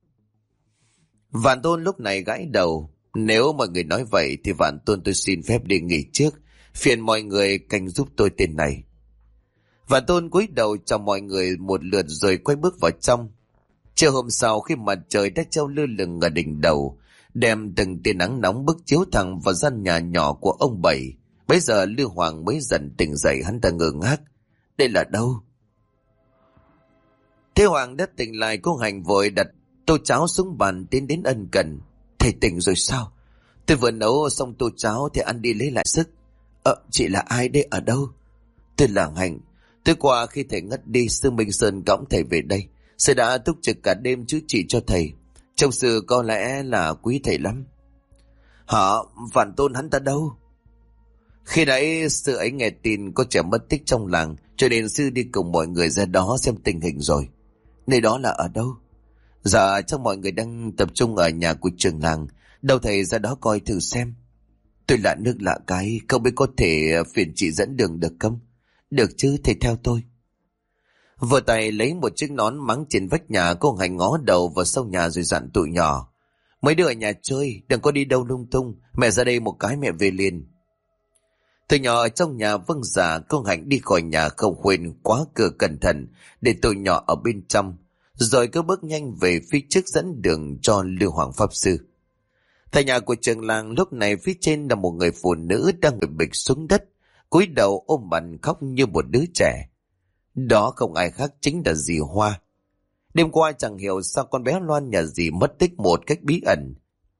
Vạn Tôn lúc này gãi đầu. Nếu mọi người nói vậy thì Vạn Tôn tôi xin phép đi nghỉ trước. Phiền mọi người canh giúp tôi tên này. Vạn Tôn cúi đầu chào mọi người một lượt rồi quay bước vào trong. Chiều hôm sau, khi mặt trời đã treo lơ lửng ở đỉnh đầu, đem từng tia nắng nóng bức chiếu thẳng vào gian nhà nhỏ của ông Bảy, bây giờ Lưu Hoàng mới dần tỉnh dậy. Hắn ta ngơ ngác. Đây là đâu? Thế Hoàng đã tỉnh lại. Cô Hành vội đặt tô cháo xuống bàn tiến đến ân cần. Thầy tỉnh rồi sao? Tôi vừa nấu xong tô cháo thì ăn đi lấy lại sức. Chị là ai đây, ở đâu? Tôi là Hành. Tối qua khi thầy ngất đi, sư Minh Sơn cõng thầy về đây. Sư đã túc trực cả đêm chữa trị cho thầy. Trông sư có lẽ là quý thầy lắm. Hả? Vạn Tôn hắn ta đâu? Khi nãy sư ấy nghe tin có trẻ mất tích trong làng, cho nên sư đi cùng mọi người ra đó xem tình hình rồi. Nơi đó là ở đâu? Dạ chắc mọi người đang tập trung ở nhà của trưởng làng. Đâu thầy ra đó coi thử xem. Tôi lạ nước lạ cái, không biết có thể phiền chị dẫn đường được không? Được chứ, thầy theo tôi. Vừa tay lấy một chiếc nón mắng trên vách nhà, cô Hành ngó đầu vào sau nhà rồi dặn tụi nhỏ: Mấy đứa ở nhà chơi, đừng có đi đâu lung tung. Mẹ ra đây một cái mẹ về liền. Tụi nhỏ ở trong nhà vâng dạ. Cô Hành đi khỏi nhà không quên khóa cửa cẩn thận để tụi nhỏ ở bên trong, rồi cứ bước nhanh về phía trước dẫn đường cho Lưu Hoàng pháp sư. Tại nhà của trường làng lúc này, phía trên là một người phụ nữ đang ngồi bịch xuống đất, cúi đầu ôm mặt khóc như một đứa trẻ. Đó không ai khác chính là dì Hoa. Đêm qua chẳng hiểu sao con bé Loan nhà dì mất tích một cách bí ẩn.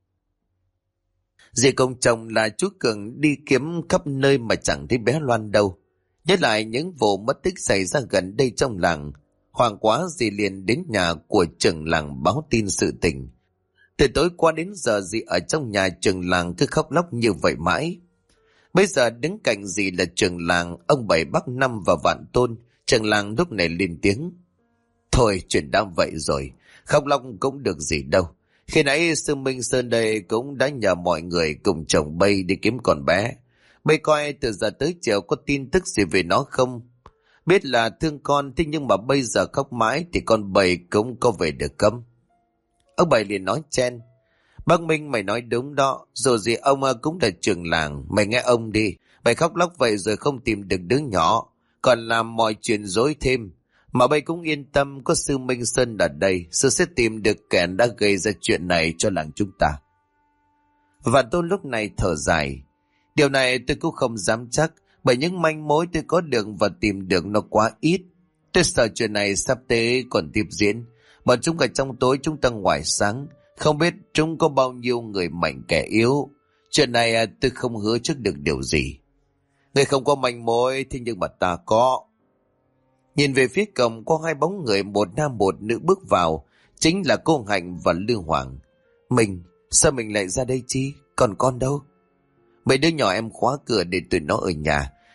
Dì cùng chồng là chú Cường đi kiếm khắp nơi mà chẳng thấy bé Loan đâu. Nhớ lại những vụ mất tích xảy ra gần đây trong làng, hoảng quá dì liền đến nhà của trưởng làng báo tin sự tình. Từ tối qua đến giờ dì ở trong nhà trưởng làng cứ khóc lóc như vậy mãi. Bây giờ đứng cạnh dì là trưởng làng ông Bảy, bác Năm và Vạn Tôn. Trưởng làng lúc này lên tiếng: Thôi chuyện đã vậy rồi, khóc lóc cũng được gì đâu. Khi nãy sư Minh Sơn đây cũng đã nhờ mọi người cùng chồng Bây đi kiếm con bé. Bây coi từ giờ tới chiều có tin tức gì về nó không? Biết là thương con, thế nhưng mà bây giờ khóc mãi thì con Bảy cũng có về được không? Ông Bảy liền nói chen: Bác Minh mày nói đúng đó, dù gì ông cũng là trưởng làng, mày nghe ông đi. Mày khóc lóc vậy rồi không tìm được đứa nhỏ, còn làm mọi chuyện rối thêm. Mà bây cũng yên tâm, có sư Minh Sơn ở đây, sư sẽ tìm được kẻ đã gây ra chuyện này cho làng chúng ta. Vạn Tôn lúc này thở dài: Điều này tôi cũng không dám chắc, bởi những manh mối tôi có được và tìm được nó quá ít. Tôi sợ chuyện này sắp tới còn tiếp diễn. Bọn chúng cả trong tối chúng ta ngoài sáng, không biết chúng có bao nhiêu người mạnh kẻ yếu. Chuyện này tôi không hứa trước được điều gì. Người không có manh mối, thế nhưng mà ta có. Nhìn về phía cổng có hai bóng người, một nam một nữ bước vào, chính là cô Hạnh và Lưu Hoàng. Sao mình lại ra đây chi? Còn con đâu? Mấy đứa nhỏ em khóa cửa để tụi nó ở nhà.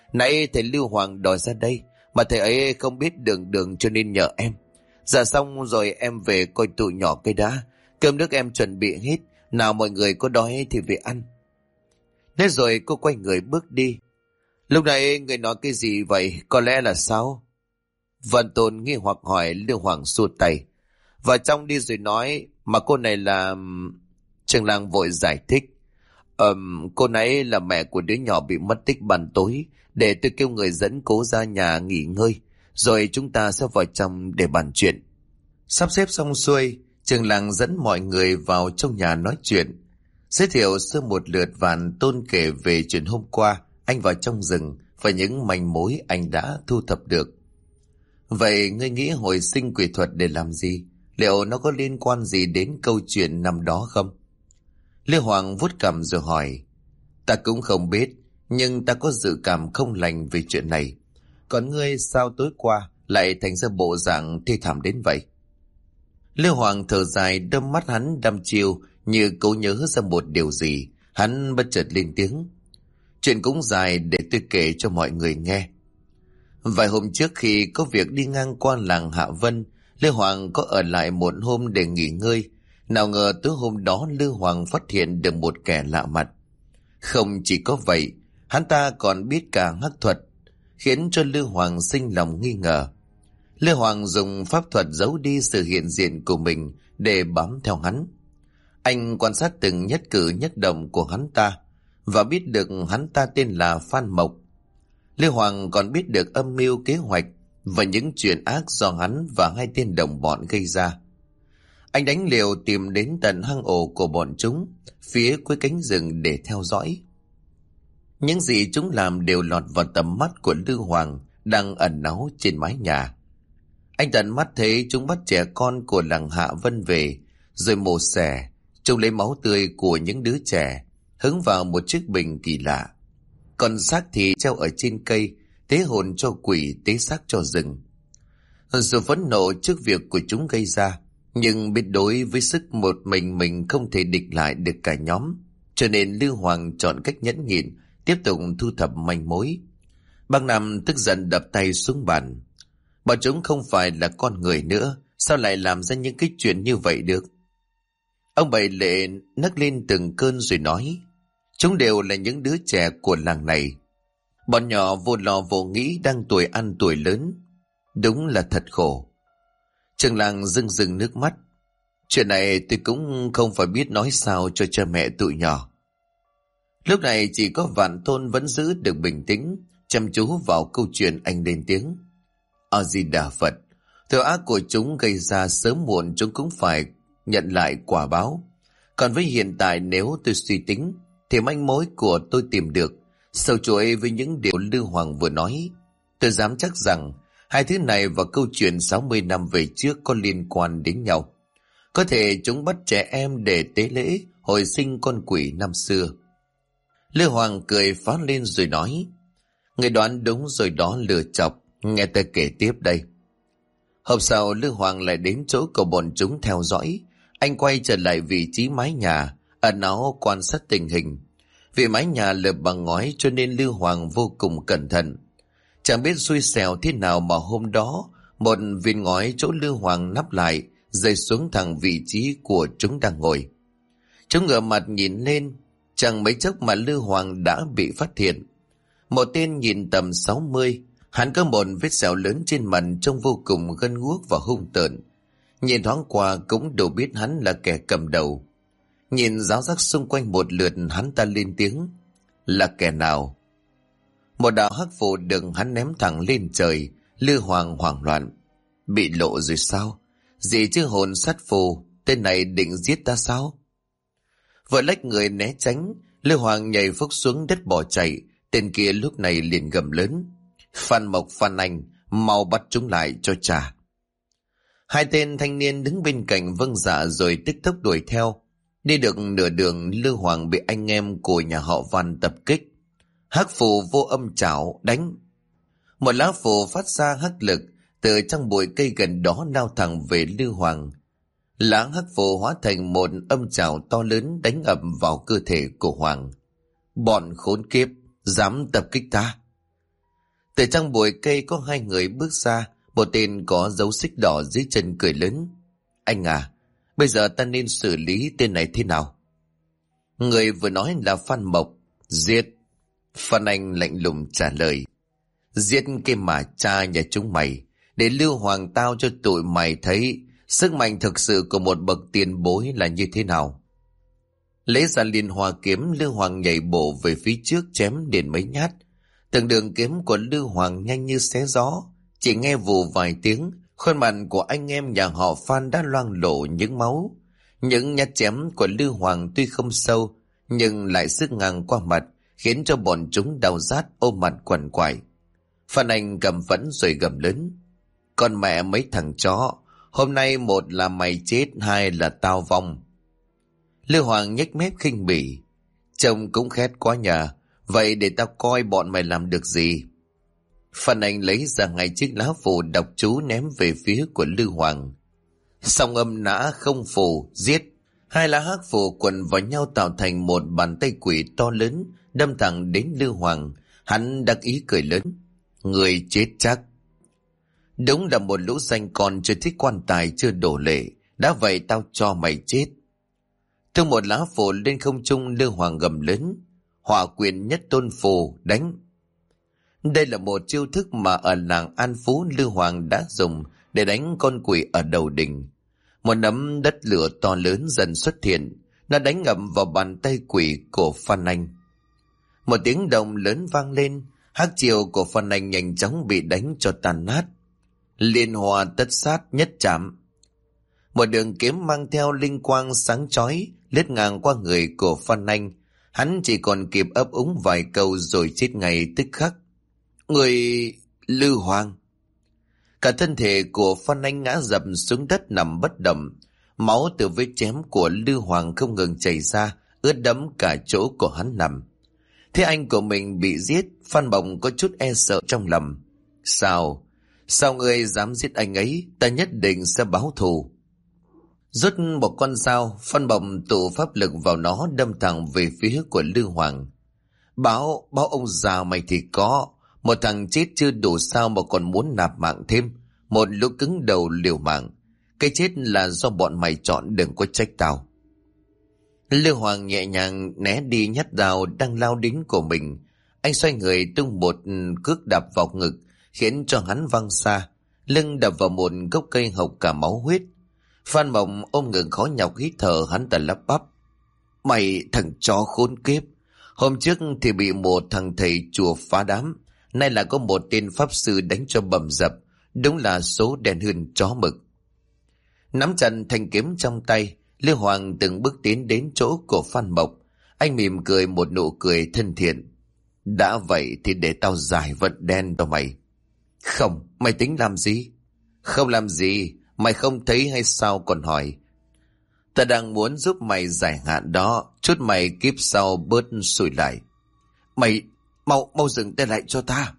Nãy thầy Lưu Hoàng đòi ra đây, mà thầy ấy không biết đường đường cho nên nhờ em. Dạ xong rồi em về coi tụi nhỏ cái đã. Cơm nước em chuẩn bị hết, nào mọi người có đói thì về ăn. Thế rồi cô quay người bước đi. Lúc này người nói cái gì vậy, có lẽ là sao? Văn Tôn nghi hoặc hỏi. Lưu Hoàng xua tay. Vào trong đi rồi nói, mà cô này là... Trường làng vội giải thích. Cô nãy là mẹ của đứa nhỏ bị mất tích ban tối, để tôi kêu người dẫn cố ra nhà nghỉ ngơi, rồi chúng ta sẽ vào trong để bàn chuyện. Sắp xếp xong xuôi, trường làng dẫn mọi người vào trong nhà nói chuyện. Giới thiệu sơ một lượt, Văn Tôn kể về chuyện hôm qua anh vào trong rừng và những manh mối anh đã thu thập được. Vậy ngươi nghĩ hồi sinh quỷ thuật để làm gì? Liệu nó có liên quan gì đến câu chuyện năm đó không? Lê Hoàng vuốt cằm rồi hỏi. Ta cũng không biết, nhưng ta có dự cảm không lành về chuyện này. Còn ngươi sao tối qua lại thành ra bộ dạng thê thảm đến vậy? Lê Hoàng thở dài, đâm mắt hắn đăm chiêu như cố nhớ ra một điều gì. Hắn bất chợt lên tiếng. Chuyện cũng dài, để tôi kể cho mọi người nghe. Vài hôm trước khi có việc đi ngang qua làng Hạ Vân, Lê Hoàng có ở lại một hôm để nghỉ ngơi. Nào ngờ tối hôm đó Lê Hoàng phát hiện được một kẻ lạ mặt. Không chỉ có vậy, hắn ta còn biết cả hắc thuật, khiến cho Lê Hoàng sinh lòng nghi ngờ. Lê Hoàng dùng pháp thuật giấu đi sự hiện diện của mình để bám theo hắn. Anh quan sát từng nhất cử nhất động của hắn ta và biết được hắn ta tên là Phan Mộc. Lê Hoàng còn biết được âm mưu kế hoạch và những chuyện ác do hắn và hai tên đồng bọn gây ra. Anh đánh liều tìm đến tận hang ổ của bọn chúng phía cuối cánh rừng để theo dõi. Những gì chúng làm đều lọt vào tầm mắt của Lê Hoàng đang ẩn náu trên mái nhà. Anh tận mắt thấy chúng bắt trẻ con của làng Hạ Vân về, rồi mổ xẻ, chúng lấy máu tươi của những đứa trẻ hứng vào một chiếc bình kỳ lạ. Còn xác thì treo ở trên cây, tế hồn cho quỷ, tế xác cho rừng. Dù phẫn nộ trước việc của chúng gây ra, nhưng biết đối với sức một mình không thể địch lại được cả nhóm, cho nên Lưu Hoàng chọn cách nhẫn nhịn, tiếp tục thu thập manh mối. Bác Năm tức giận đập tay xuống bàn. Bọn chúng không phải là con người nữa, sao lại làm ra những cái chuyện như vậy được? Ông Bảy Lệ nấc lên từng cơn rồi nói, chúng đều là những đứa trẻ của làng này. Bọn nhỏ vô lo vô nghĩ, đang tuổi ăn tuổi lớn. Đúng là thật khổ. Trường làng rưng rưng nước mắt. Chuyện này tôi cũng không phải biết nói sao cho cha mẹ tụi nhỏ. Lúc này chỉ có Vạn Tôn vẫn giữ được bình tĩnh, chăm chú vào câu chuyện. Anh lên tiếng. A Di Đà Phật, tội ác của chúng gây ra sớm muộn chúng cũng phải nhận lại quả báo. Còn với hiện tại, nếu tôi suy tính thì manh mối của tôi tìm được sâu chuỗi với những điều Lưu Hoàng vừa nói. Tôi dám chắc rằng hai thứ này và câu chuyện 60 năm về trước có liên quan đến nhau. Có thể chúng bắt trẻ em để tế lễ hồi sinh con quỷ năm xưa. Lưu Hoàng cười phá lên rồi nói, người đoán đúng rồi đó lừa chọc, nghe ta kể tiếp đây. Hôm sau Lưu Hoàng lại đến chỗ của bọn chúng theo dõi. Anh quay trở lại vị trí mái nhà, ẩn náu quan sát tình hình. Vì mái nhà lợp bằng ngói cho nên Lưu Hoàng vô cùng cẩn thận. Chẳng biết xui xẻo thế nào mà hôm đó một viên ngói chỗ Lưu Hoàng nắp lại rơi xuống thẳng vị trí của chúng đang ngồi. Chúng ngửa mặt nhìn lên, chẳng mấy chốc mà Lưu Hoàng đã bị phát hiện. Một tên nhìn tầm 60, hắn có một vết sẹo lớn trên mặt trông vô cùng gân guốc và hung tợn. Nhìn thoáng qua cũng đủ biết hắn là kẻ cầm đầu. Nhìn giáo giác xung quanh một lượt, hắn ta lên tiếng, là kẻ nào? Một đạo hắc phù được hắn ném thẳng lên trời. Lưu Hoàng hoảng loạn, bị lộ rồi sao? Gì chứ hồn sát phù, tên này định giết ta sao? Vợ lách người né tránh, Lưu Hoàng nhảy phốc xuống đất bỏ chạy. Tên kia lúc này liền gầm lớn, Phan Mộc, Phan Anh, mau bắt chúng lại cho trả. Hai tên thanh niên đứng bên cạnh vâng dạ rồi tức tốc đuổi theo. Đi được nửa đường, Lưu Hoàng bị anh em của nhà họ Văn tập kích. Hắc phù vô âm chảo đánh. Một lá phù phát ra hắc lực từ trong bụi cây gần đó lao thẳng về Lưu Hoàng. Lá hắc phù hóa thành một âm chảo to lớn đánh ập vào cơ thể của Hoàng. Bọn khốn kiếp, dám tập kích ta! Từ trong bụi cây có hai người bước ra, một tên có dấu xích đỏ dưới chân cười lớn. Anh à, bây giờ ta nên xử lý tên này thế nào? Người vừa nói là Phan Mộc. Giết. Phan Anh lạnh lùng trả lời. Giết cái mà cha nhà chúng mày, để Lưu Hoàng tao cho tụi mày thấy sức mạnh thực sự của một bậc tiền bối là như thế nào. Lấy ra Liên Hoa kiếm, Lưu Hoàng nhảy bộ về phía trước chém liền mấy nhát. Từng đường kiếm của Lưu Hoàng nhanh như xé gió. Chỉ nghe vù vài tiếng, khuôn mặt của anh em nhà họ Phan đã loang lổ những máu. Những nhát chém của Lưu Hoàng tuy không sâu, nhưng lại sức ngang qua mặt, khiến cho bọn chúng đau rát ôm mặt quằn quại. Phan Anh cầm phẫn rồi gầm lớn. Con mẹ mấy thằng chó, hôm nay một là mày chết, hai là tao vong. Lưu Hoàng nhếch mép khinh bỉ. Trông cũng khét quá nhờ, vậy để tao coi bọn mày làm được gì. Phan Anh lấy ra ngay chiếc lá phù đọc chú ném về phía của Lưu Hoàng. Song âm nã không phù, giết. Hai lá hắc phù quần vào nhau tạo thành một bàn tay quỷ to lớn, đâm thẳng đến Lưu Hoàng. Hắn đắc ý cười lớn. Người chết chắc. Đúng là một lũ danh con chưa thích quan tài chưa đổ lệ. Đã vậy tao cho mày chết. Tung một lá phù lên không trung, Lưu Hoàng gầm lớn. Hỏa quyền nhất tôn phù, đánh. Đây là một chiêu thức mà ở làng An Phú Lưu Hoàng đã dùng để đánh con quỷ ở đầu đình. Một nắm đất lửa to lớn dần xuất hiện, nó đánh ngầm vào bàn tay quỷ của Phan Anh. Một tiếng động lớn vang lên, hắc chiêu của Phan Anh nhanh chóng bị đánh cho tàn nát. Liên hoa tất sát nhất chạm. Một đường kiếm mang theo linh quang sáng chói lướt ngang qua người của Phan Anh. Hắn chỉ còn kịp ấp úng vài câu rồi chết ngay tức khắc. Người Lưu Hoàng. Cả thân thể của Phan Anh ngã dập xuống đất nằm bất động. Máu từ vết chém của Lưu Hoàng không ngừng chảy ra, ướt đẫm cả chỗ của hắn nằm. Thế anh của mình bị giết, Phan Bồng có chút e sợ trong lòng. Sao ngươi dám giết anh ấy? Ta nhất định sẽ báo thù. Rút một con dao, Phan Bồng tụ pháp lực vào nó, đâm thẳng về phía của Lưu Hoàng. Báo ông già mày thì có. Một thằng chết chưa đủ sao mà còn muốn nạp mạng thêm. Một lũ cứng đầu liều mạng. Cái chết là do bọn mày chọn, đừng có trách tao. Lưu Hoàng nhẹ nhàng né đi nhát dao đang lao đến của mình. Anh xoay người tung một cước đạp vào ngực, khiến cho hắn văng xa. Lưng đập vào một gốc cây hộc cả máu huyết. Phan Mộng ôm ngực khó nhọc hít thở, hắn ta lắp bắp. Mày thằng chó khốn kiếp. Hôm trước thì bị một thằng thầy chùa phá đám, nay là có một tên pháp sư đánh cho bầm dập. Đúng là số đen hơn chó mực. Nắm chặt thanh kiếm trong tay, Lưu Hoàng từng bước tiến đến chỗ của Phan Mộc. Anh mỉm cười một nụ cười thân thiện. Đã vậy thì để tao giải vận đen cho mày. Không, mày tính làm gì? Không làm gì, mày không thấy hay sao còn hỏi. Ta đang muốn giúp mày giải hạn đó, chút mày kiếp sau bớt sủi lại. Mày mau dừng tay lại cho ta.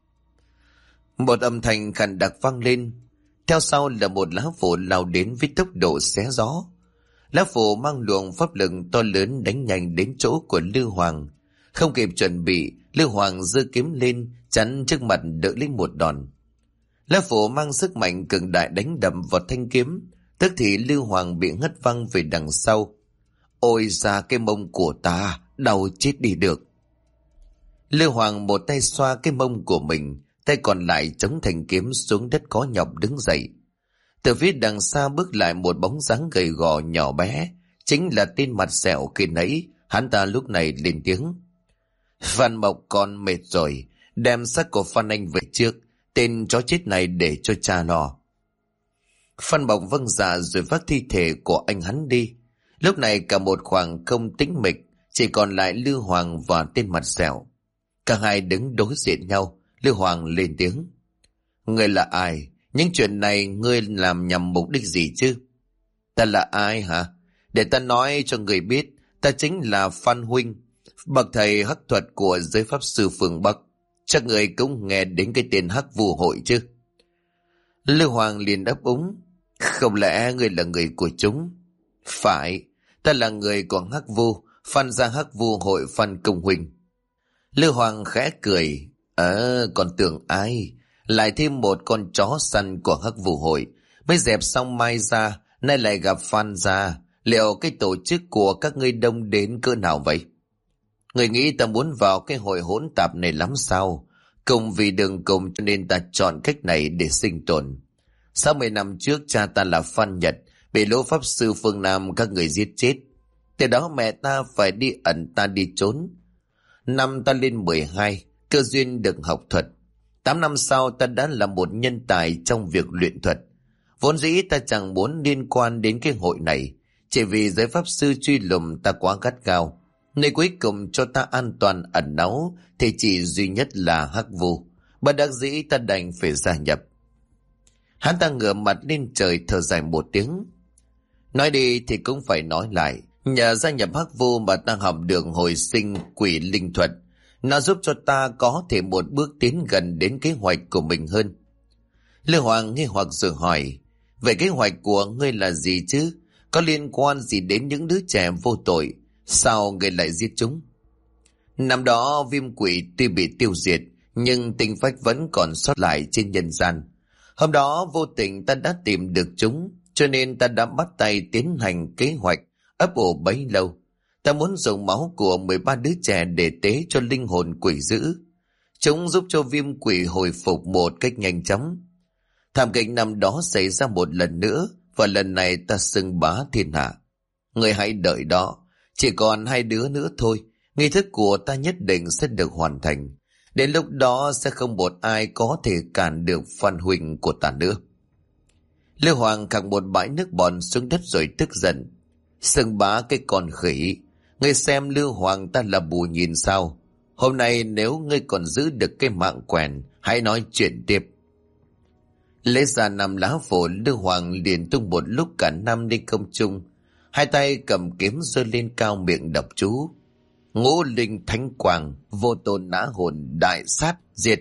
Một âm thanh khàn đặc vang lên. Theo sau là một lá phù lao đến với tốc độ xé gió. Lá phù mang luồng pháp lực to lớn đánh nhanh đến chỗ của Lưu Hoàng. Không kịp chuẩn bị, Lưu Hoàng giơ kiếm lên chắn trước mặt đỡ lấy một đòn. Lá phù mang sức mạnh cường đại đánh đầm vào thanh kiếm, tức thì Lưu Hoàng bị ngất văng về đằng sau. Ôi ra cái mông của ta, đau chết đi được. Lưu Hoàng một tay xoa cái mông của mình, tay còn lại chống thanh kiếm xuống đất có nhọc đứng dậy. Từ phía đằng xa bước lại một bóng dáng gầy gò nhỏ bé, chính là tên mặt sẹo khi nãy. Hắn ta lúc này lên tiếng. Phan Mộc con mệt rồi, đem xác của Phan Anh về trước, tên chó chết này để cho cha lo. Phan Mộc vâng dạ rồi vác thi thể của anh hắn đi. Lúc này cả một khoảng không tĩnh mịch, chỉ còn lại Lưu Hoàng và tên mặt sẹo. Cả hai đứng đối diện nhau. Lưu Hoàng lên tiếng. Ngươi là ai? Những chuyện này ngươi làm nhằm mục đích gì chứ? Ta là ai hả? Để ta nói cho người biết, ta chính là Phan Huynh, bậc thầy hắc thuật của giới pháp sư phương Bắc. Chắc người cũng nghe đến cái tên Hắc Vu hội chứ? Lưu Hoàng liền đáp úng. Không lẽ ngươi là người của chúng? Phải, ta là người của Hắc Vu, Phan gia Hắc Vu hội Phan Công Huynh. Lưu Hoàng khẽ cười. Còn tưởng ai? Lại thêm một con chó săn của Hắc Vũ hội. Mới dẹp xong Mai ra, nay lại gặp Phan gia. Liệu cái tổ chức của các ngươi đông đến cỡ nào vậy? Người nghĩ ta muốn vào cái hội hỗn tạp này lắm sao? Cùng vì đường cùng cho nên ta chọn cách này để sinh tồn. 60 năm trước cha ta là Phan Nhật, bị lỗ pháp sư phương Nam các người giết chết. Từ đó mẹ ta phải đi ẩn, ta đi trốn. Năm ta lên 12, cơ duyên được học thuật. 8 năm sau ta đã là một nhân tài trong việc luyện thuật. Vốn dĩ ta chẳng muốn liên quan đến cái hội này, chỉ vì giới pháp sư truy lùng ta quá gắt gao. Nơi cuối cùng cho ta an toàn ẩn náu thì chỉ duy nhất là Hắc Vu. Bất đắc dĩ ta đành phải gia nhập. Hắn ta ngửa mặt lên trời thở dài một tiếng. Nói đi thì cũng phải nói lại. Nhờ gia nhập Hắc Vu mà ta học được hồi sinh quỷ linh thuật. Nó giúp cho ta có thể một bước tiến gần đến kế hoạch của mình hơn. Lư Hoàng nghi hoặc rồi hỏi, vậy kế hoạch của ngươi là gì chứ? Có liên quan gì đến những đứa trẻ vô tội? Sao ngươi lại giết chúng? Năm đó viêm quỷ tuy bị tiêu diệt, nhưng tinh phách vẫn còn sót lại trên nhân gian. Hôm đó vô tình ta đã tìm được chúng, cho nên ta đã bắt tay tiến hành kế hoạch ấp ủ bấy lâu. Ta muốn dùng máu của 13 đứa trẻ để tế cho linh hồn quỷ dữ. Chúng giúp cho viêm quỷ hồi phục một cách nhanh chóng. Thảm kịch năm đó xảy ra một lần nữa, và lần này ta xưng bá thiên hạ. Người hãy đợi đó, chỉ còn 2 đứa nữa thôi, nghi thức của ta nhất định sẽ được hoàn thành. Đến lúc đó sẽ không một ai có thể cản được Phan huynh của ta nữa. Lư Hoàng khạc một bãi nước bọt xuống đất rồi tức giận. Xưng bá cái con khỉ, ngươi xem Lư Hoàng ta là bù nhìn sao? Hôm nay nếu ngươi còn giữ được cái mạng quèn, hãy nói chuyện tiếp. Lấy ra 5 lá phổ, Lư Hoàng liền tung một lúc cả 5 lên không trung. 2 tay cầm kiếm giơ lên cao, miệng đọc chú. Ngũ linh thánh quang, vô tôn nã hồn, đại sát diệt.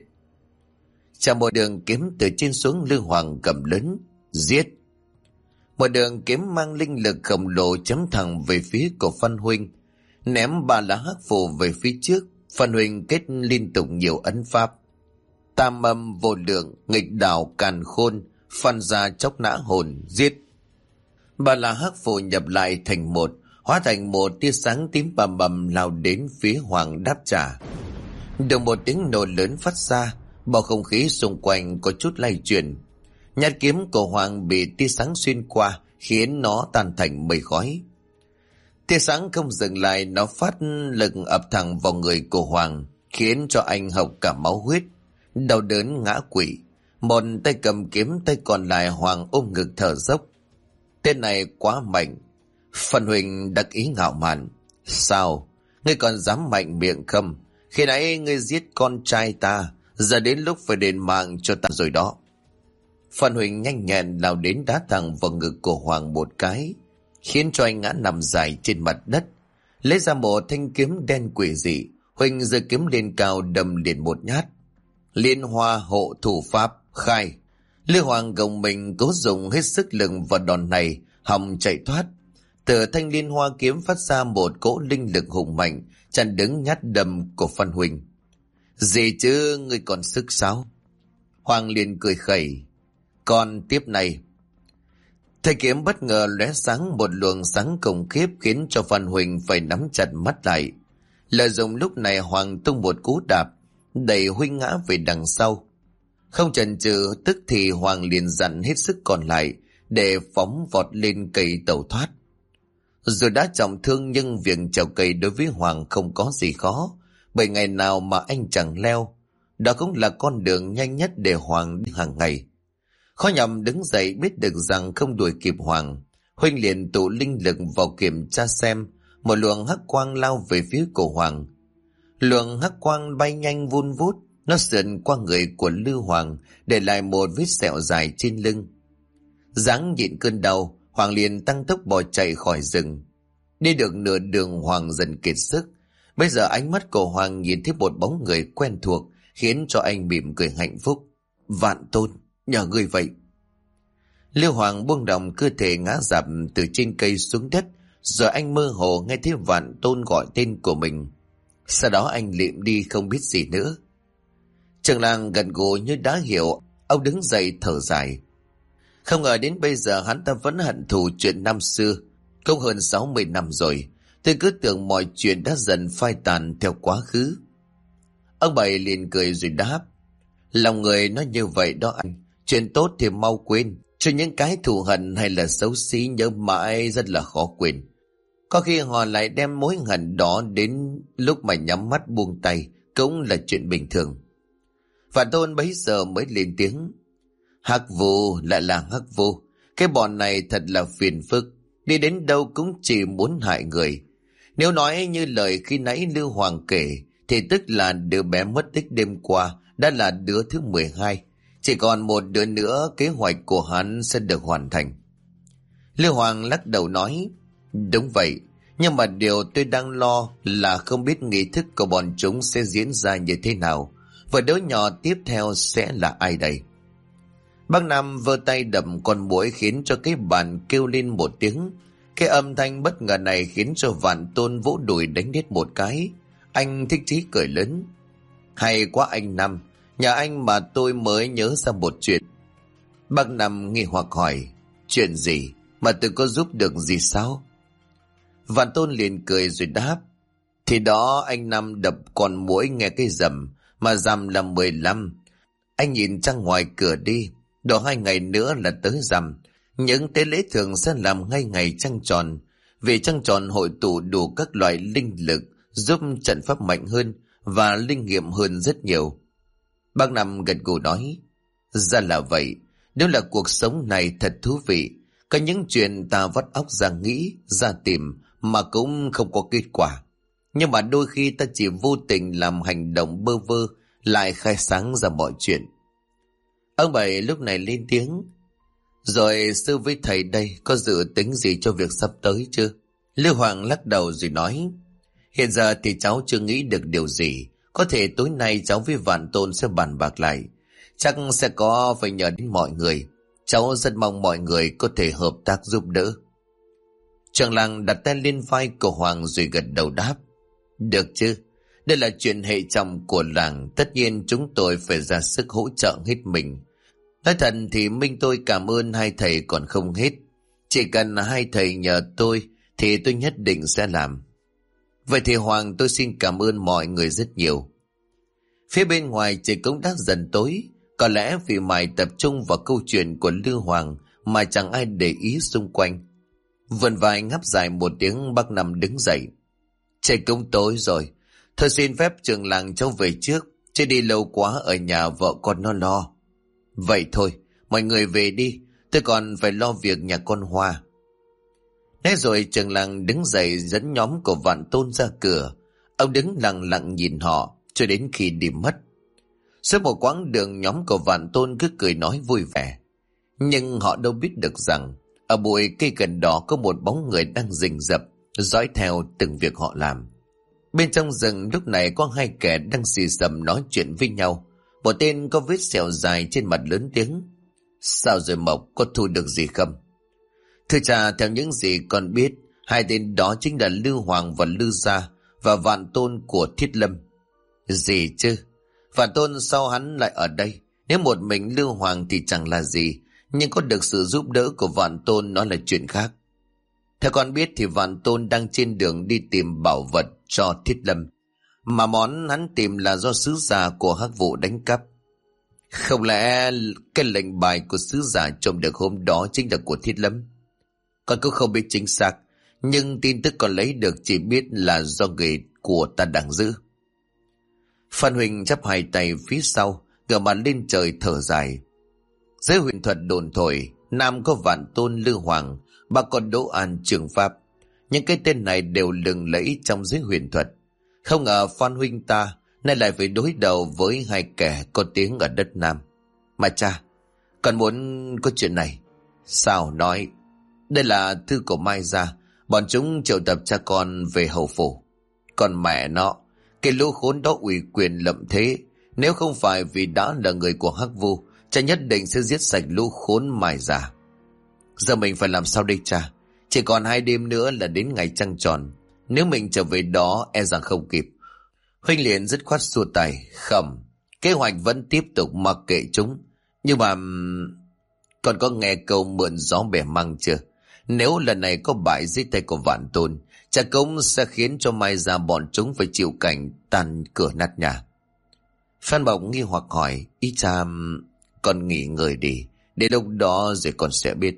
Chả một đường kiếm từ trên xuống, Lư Hoàng cầm lớn, giết. Một đường kiếm mang linh lực khổng lồ chém thẳng về phía của Phan huynh, ném 3 lá hắc phù về phía trước. Phan huynh kết liên tục nhiều ấn pháp. Tam âm vô lượng, nghịch đảo càn khôn, Phan gia chóc nã hồn, giết. 3 lá hắc phù nhập lại thành một, hóa thành một tia sáng tím bầm bầm lao đến phía Hoàng đáp trả. Được một tiếng nổ lớn phát ra, bầu không khí xung quanh có chút lay chuyển. Nhát kiếm của Hoàng bị tia sáng xuyên qua, khiến nó tan thành mây khói. Tia sáng không dừng lại, nó phát lực ập thẳng vào người của Hoàng, khiến cho anh hộc cả máu huyết, đau đớn ngã quỵ. Một tay cầm kiếm, tay còn lại Hoàng ôm ngực thở dốc. Tên này quá mạnh. Phan huynh đắc ý ngạo mạn. Sao? Ngươi còn dám mạnh miệng không? Khi nãy ngươi giết con trai ta, giờ đến lúc phải đền mạng cho ta rồi đó. Phan huynh nhanh nhẹn lao đến đá thẳng vào ngực của Hoàng một cái, khiến cho anh ngã nằm dài trên mặt đất. Lấy ra một thanh kiếm đen quỷ dị, huynh giơ kiếm lên cao đâm liền một nhát. Liên hoa hộ thủ pháp khai. Lư Hoàng gồng mình cố dùng hết sức lực vào đòn này, hòng chạy thoát. Từ thanh liên hoa kiếm phát ra một cỗ linh lực hùng mạnh, chặn đứng nhát đâm của Phan huynh. Gì chứ, ngươi còn sức sao? Hoàng liền cười khẩy. Còn tiếp này. Thanh kiếm bất ngờ lóe sáng một luồng sáng khủng khiếp, khiến cho Phan huynh phải nắm chặt mắt lại. Lợi dụng lúc này, Hoàng tung một cú đạp, đẩy huynh ngã về đằng sau. Không chần chừ, tức thì Hoàng liền dặn hết sức còn lại để phóng vọt lên cây tẩu thoát. Dù đã trọng thương, nhưng việc trèo cây đối với Hoàng không có gì khó, bởi ngày nào mà anh chẳng leo. Đó cũng là con đường nhanh nhất để Hoàng đi hàng ngày. Khó nhọc đứng dậy, biết được rằng không đuổi kịp Hoàng, huynh liền tụ linh lực vào kiểm tra xem. Một luồng hắc quang lao về phía của Hoàng. Luồng hắc quang bay nhanh vun vút, nó sượn qua người của Lư Hoàng, để lại một vết sẹo dài trên lưng. Ráng nhịn cơn đau, Hoàng liền tăng tốc bỏ chạy khỏi rừng. Đi được nửa đường, Hoàng dần kiệt sức. Bây giờ ánh mắt của Hoàng nhìn thấy một bóng người quen thuộc, khiến cho anh mỉm cười hạnh phúc. Vạn Tôn, nhờ ngươi vậy. Lư Hoàng buông động cơ thể ngã rạp từ trên cây xuống đất, rồi anh mơ hồ nghe thấy Vạn Tôn gọi tên của mình. Sau đó anh liệm đi không biết gì nữa. Trường làng gật gù như đã hiểu. Ông đứng dậy thở dài. Không ngờ đến bây giờ hắn ta vẫn hận thù chuyện năm xưa. Cũng hơn 60 năm rồi. Tôi cứ tưởng mọi chuyện đã dần phai tàn theo quá khứ. Ông Bảy liền cười rồi đáp. Lòng người nó như vậy đó anh. Chuyện tốt thì mau quên. Cho những cái thù hận hay là xấu xí nhớ mãi rất là khó quên. Có khi họ lại đem mối hận đó đến lúc mà nhắm mắt buông tay. Cũng là chuyện bình thường. Vạn Tôn bấy giờ mới lên tiếng. Hắc Vu lại là Hắc Vu. Cái bọn này thật là phiền phức. Đi đến đâu cũng chỉ muốn hại người. Nếu nói như lời khi nãy Lưu Hoàng kể, thì tức là đứa bé mất tích đêm qua đã là đứa thứ 12. Chỉ còn một đứa nữa kế hoạch của hắn sẽ được hoàn thành. Lưu Hoàng lắc đầu nói. Đúng vậy. Nhưng mà điều tôi đang lo là không biết nghi thức của bọn chúng sẽ diễn ra như thế nào. Và đứa nhỏ tiếp theo sẽ là ai đây? Bác Nam vơ tay đập con muỗi khiến cho cái bàn kêu lên một tiếng. Cái âm thanh bất ngờ này khiến cho Vạn Tôn vỗ đùi đánh đít một cái. Anh thích chí cười lớn. Hay quá anh Năm, nhà anh mà tôi mới nhớ ra một chuyện. Bác Năm nghi hoặc hỏi. Chuyện gì? Mà tôi có giúp được gì sao? Vạn Tôn liền cười rồi đáp. Thì đó anh Năm đập con muỗi nghe cái rầm, mà rằm là 15. Anh nhìn ra ngoài cửa đi. Độ 2 ngày nữa là tới rằm. Những tế lễ thường sẽ làm ngay ngày trăng tròn. Vì trăng tròn hội tụ đủ các loại linh lực, giúp trận pháp mạnh hơn và linh nghiệm hơn rất nhiều. Bác Năm gật gù nói. Ra là vậy. Nếu là cuộc sống này thật thú vị. Có những chuyện ta vắt óc ra nghĩ, ra tìm mà cũng không có kết quả. Nhưng mà đôi khi ta chỉ vô tình làm hành động bơ vơ lại khai sáng ra mọi chuyện. Ông Bảy lúc này lên tiếng. Rồi sư với thầy đây có dự tính gì cho việc sắp tới chưa? Lưu Hoàng lắc đầu rồi nói. Hiện giờ thì cháu chưa nghĩ được điều gì. Có thể tối nay cháu với Vạn Tôn sẽ bàn bạc lại. Chắc sẽ có phải nhờ đến mọi người. Cháu rất mong mọi người có thể hợp tác giúp đỡ. Trường làng đặt tay lên vai của Hoàng rồi gật đầu đáp. Được chứ. Đây là chuyện hệ trọng của làng. Tất nhiên chúng tôi phải ra sức hỗ trợ hết mình. Nói thật thì Minh tôi cảm ơn hai thầy còn không hết. Chỉ cần hai thầy nhờ tôi thì tôi nhất định sẽ làm. Vậy thì Hoàng tôi xin cảm ơn mọi người rất nhiều. Phía bên ngoài trời cũng đã dần tối. Có lẽ vì mải tập trung vào câu chuyện của Lưu Hoàng mà chẳng ai để ý xung quanh. Vườn vài ngáp dài một tiếng, bác Năm đứng dậy. Trời cũng tối rồi. Thôi xin phép trường làng cháu về trước. Chứ đi lâu quá ở nhà vợ con nó lo. Vậy thôi, mọi người về đi. Tôi còn phải lo việc nhà con Hoa. Thế rồi trường làng đứng dậy dẫn nhóm của Vạn Tôn ra cửa. Ông đứng lặng lặng nhìn họ cho đến khi đi mất. Suốt một quãng đường nhóm của Vạn Tôn cứ cười nói vui vẻ. Nhưng họ đâu biết được rằng ở bụi cây gần đó có một bóng người đang rình rập, dõi theo từng việc họ làm. Bên trong rừng lúc này có hai kẻ đang xì xầm nói chuyện với nhau. Một tên có vết sẹo dài trên mặt lớn tiếng. Sao rồi Mộc, có thu được gì không? Thưa cha, theo những gì con biết, hai tên đó chính là Lưu Hoàng và Lưu Gia và Vạn Tôn của Thiết Lâm. Gì chứ? Vạn Tôn sao hắn lại ở đây? Nếu một mình Lưu Hoàng thì chẳng là gì, nhưng có được sự giúp đỡ của Vạn Tôn nó là chuyện khác. Theo con biết thì Vạn Tôn đang trên đường đi tìm bảo vật cho Thiết Lâm, mà món hắn tìm là do sứ giả của Hắc Vụ đánh cắp. Không lẽ cái lệnh bài của sứ giả trộm được hôm đó chính là của Thiết Lâm? Con cũng không biết chính xác, nhưng tin tức con lấy được chỉ biết là do người của ta đang giữ. Phan Huỳnh chắp hai tay phía sau, ngửa mặt lên trời thở dài. Giới huyền thuật đồn thổi, Nam có Vạn Tôn, Lưu Hoàng, Bắc có Đỗ An, Trường Pháp. Những cái tên này đều lừng lẫy trong giới huyền thuật. Không ngờ Phan huynh ta nay lại phải đối đầu với hai kẻ có tiếng ở đất Nam. Mà cha, con muốn có chuyện này. Sao nói? Đây là thư của Mai Gia. Bọn chúng triệu tập cha con về hầu phủ. Còn mẹ nó, cái lũ khốn đó ủy quyền lậm thế. Nếu không phải vì đã là người của Hắc Vu, cha nhất định sẽ giết sạch lũ khốn Mai Gia. Giờ mình phải làm sao đây cha? Chỉ còn 2 đêm nữa là đến ngày trăng tròn. Nếu mình trở về đó e rằng không kịp. Huynh liền dứt khoát xua tay. Không, Kế hoạch vẫn tiếp tục mặc kệ chúng. Nhưng mà còn có nghe câu mượn gió bẻ măng chưa? Nếu lần này có bại dưới tay của Vạn Tôn, cha cũng sẽ khiến cho mai ra bọn chúng phải chịu cảnh tan cửa nát nhà. Phan Bộc nghi hoặc hỏi, ý cha còn nghỉ ngơi đi, để lúc đó rồi con sẽ biết.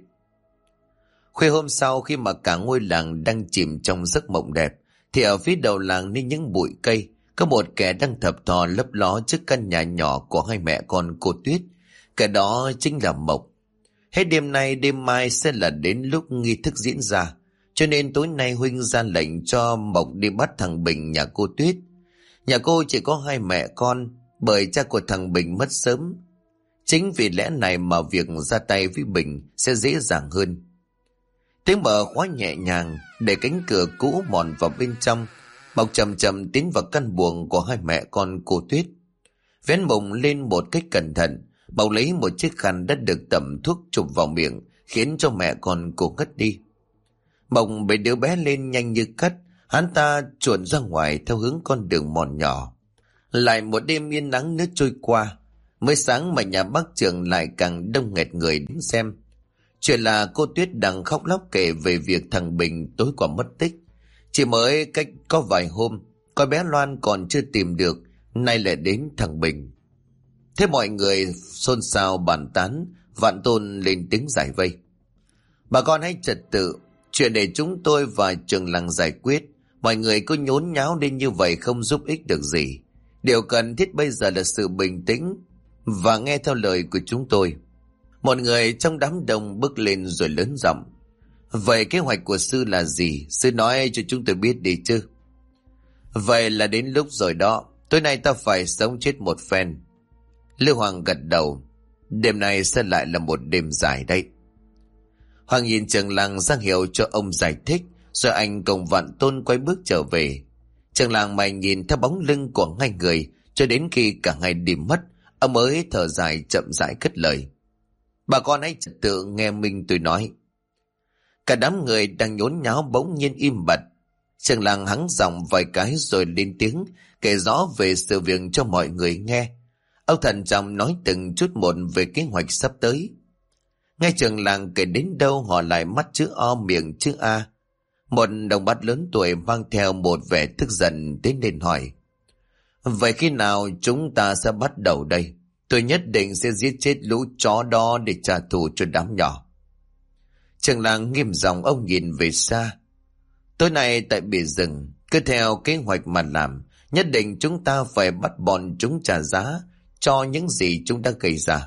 Khuya hôm sau, khi mà cả ngôi làng đang chìm trong giấc mộng đẹp, thì ở phía đầu làng nên những bụi cây, có một kẻ đang thập thò lấp ló trước căn nhà nhỏ của hai mẹ con cô Tuyết. Kẻ đó chính là Mộc. Hết đêm nay đêm mai sẽ là đến lúc nghi thức diễn ra, cho nên tối nay huynh ra lệnh cho Mộc đi bắt thằng Bình nhà cô Tuyết. Nhà cô chỉ có hai mẹ con, bởi cha của thằng Bình mất sớm. Chính vì lẽ này mà việc ra tay với Bình sẽ dễ dàng hơn. Tiếng mở khóa nhẹ nhàng để cánh cửa cũ mòn vào bên trong. Mộc chậm chậm tiến vào căn buồng của hai mẹ con cô Tuyết. Vén mùng lên một cách cẩn thận, Mộc lấy một chiếc khăn đã được tẩm thuốc chụp vào miệng, khiến cho mẹ con cô ngất đi. Mộc bế đứa bé lên nhanh như cắt, hắn ta chuồn ra ngoài theo hướng con đường mòn nhỏ. Lại một đêm yên nắng nước trôi qua. Mới sáng mà nhà bác Trường lại càng đông nghẹt người đến xem. Chuyện là cô Tuyết đang khóc lóc kể về việc thằng Bình tối qua mất tích. Chỉ mới cách có vài hôm, con bé Loan còn chưa tìm được, nay lại đến thằng Bình. Thế mọi người xôn xao bàn tán, Vạn Tôn lên tiếng giải vây. Bà con hãy trật tự, chuyện để chúng tôi và trường làng giải quyết. Mọi người cứ nhốn nháo đi như vậy không giúp ích được gì. Điều cần thiết bây giờ là sự bình tĩnh và nghe theo lời của chúng tôi. Một người trong đám đông bước lên rồi lớn giọng. Vậy kế hoạch của sư là gì? Sư nói cho chúng tôi biết đi chứ. Vậy là đến lúc rồi đó. Tối nay ta phải sống chết một phen. Lưu Hoàng gật đầu. Đêm nay sẽ lại là một đêm dài đấy. Hoàng nhìn trường làng ra hiệu cho ông giải thích, rồi anh cùng Vạn Tôn quay bước trở về. Trường làng mày nhìn theo bóng lưng của hai người cho đến khi cả hai đi mất, ông mới thở dài chậm rãi cất lời. Bà con hãy trật tự nghe mình tôi nói. Cả đám người đang nhốn nháo bỗng nhiên im bặt. Trường làng hắng giọng vài cái rồi lên tiếng kể rõ về sự việc cho mọi người nghe. Ông thận trọng nói từng chút một về kế hoạch sắp tới. Nghe trường làng kể đến đâu họ lại mắt chữ O miệng chữ A. Một đồng bát lớn tuổi mang theo một vẻ tức giận đến nên hỏi. Vậy khi nào chúng ta sẽ bắt đầu đây? Tôi nhất định sẽ giết chết lũ chó đó để trả thù cho đám nhỏ. Trường làng nghiêm giọng, ông nhìn về xa. Tối nay tại bìa rừng, cứ theo kế hoạch mà làm, nhất định chúng ta phải bắt bọn chúng trả giá cho những gì chúng đã gây ra.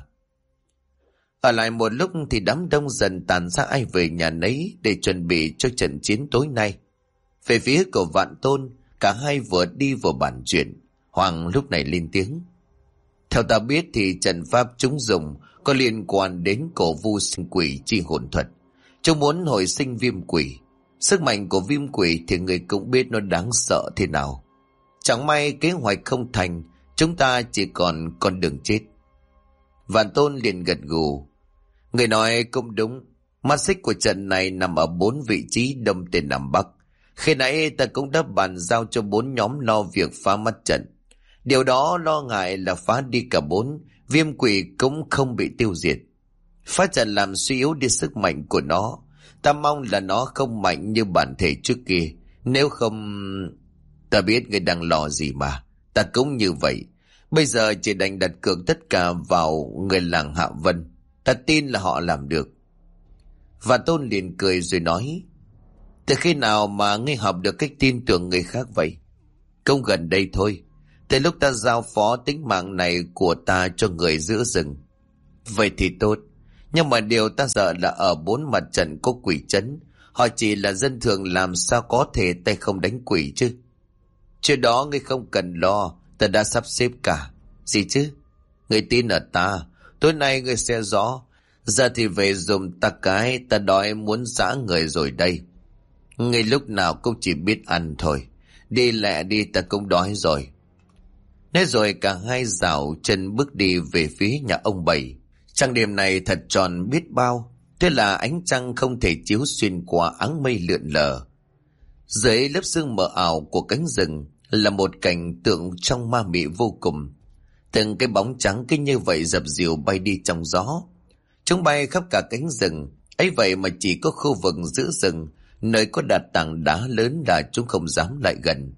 Ở lại một lúc thì đám đông dần tàn ra ai về nhà nấy để chuẩn bị cho trận chiến tối nay. Về phía của Vạn Tôn, cả hai vừa đi vừa bàn chuyện. Hoàng lúc này lên tiếng. Theo ta biết thì trận pháp chúng dùng có liên quan đến cổ vu sinh quỷ chi hồn thuật. Chúng muốn hồi sinh viêm quỷ. Sức mạnh của viêm quỷ thì người cũng biết nó đáng sợ thế nào. Chẳng may kế hoạch không thành, chúng ta chỉ còn con đường chết. Vạn Tôn liền gật gù. Người nói cũng đúng. Mắt xích của trận này nằm ở 4 vị trí đông tây nam bắc. Khi nãy ta cũng đã bàn giao cho 4 nhóm lo việc phá mắt trận. Điều đó lo ngại là phá đi cả 4, viêm quỷ cũng không bị tiêu diệt. Phá trận làm suy yếu đi sức mạnh của nó. Ta mong là nó không mạnh như bản thể trước kia. Nếu không... Ta biết người đang lo gì mà. Ta cũng như vậy. Bây giờ chỉ đành đặt cược tất cả vào người làng Hạ Vân. Ta tin là họ làm được. Và Tôn liền cười rồi nói. Từ khi nào mà ngươi học được cách tin tưởng người khác vậy? Cũng gần đây thôi. Từ lúc ta giao phó tính mạng này của ta cho người giữa rừng. Vậy thì tốt. Nhưng mà điều ta sợ là ở 4 mặt trận có quỷ trấn. Họ chỉ là dân thường, làm sao có thể tay không đánh quỷ chứ? Chuyện đó ngươi không cần lo. Ta đã sắp xếp cả. Gì chứ? Ngươi tin ở ta. Tối nay ngươi sẽ rõ. Giờ thì về dùm ta cái. Ta đói muốn giã người rồi đây. Ngươi lúc nào cũng chỉ biết ăn thôi. Đi lẹ đi, ta cũng đói rồi. Nói rồi cả hai dạo chân bước đi về phía nhà ông Bảy. Trăng đêm này thật tròn biết bao. Thế là ánh trăng không thể chiếu xuyên qua áng mây lượn lờ. Dưới lớp sương mờ ảo của cánh rừng là một cảnh tượng trong ma mị vô cùng. Từng cái bóng trắng cứ như vậy dập dìu bay đi trong gió. Chúng bay khắp cả cánh rừng, ấy vậy mà chỉ có khu vực giữa rừng, nơi có đặt tảng đá lớn là chúng không dám lại gần.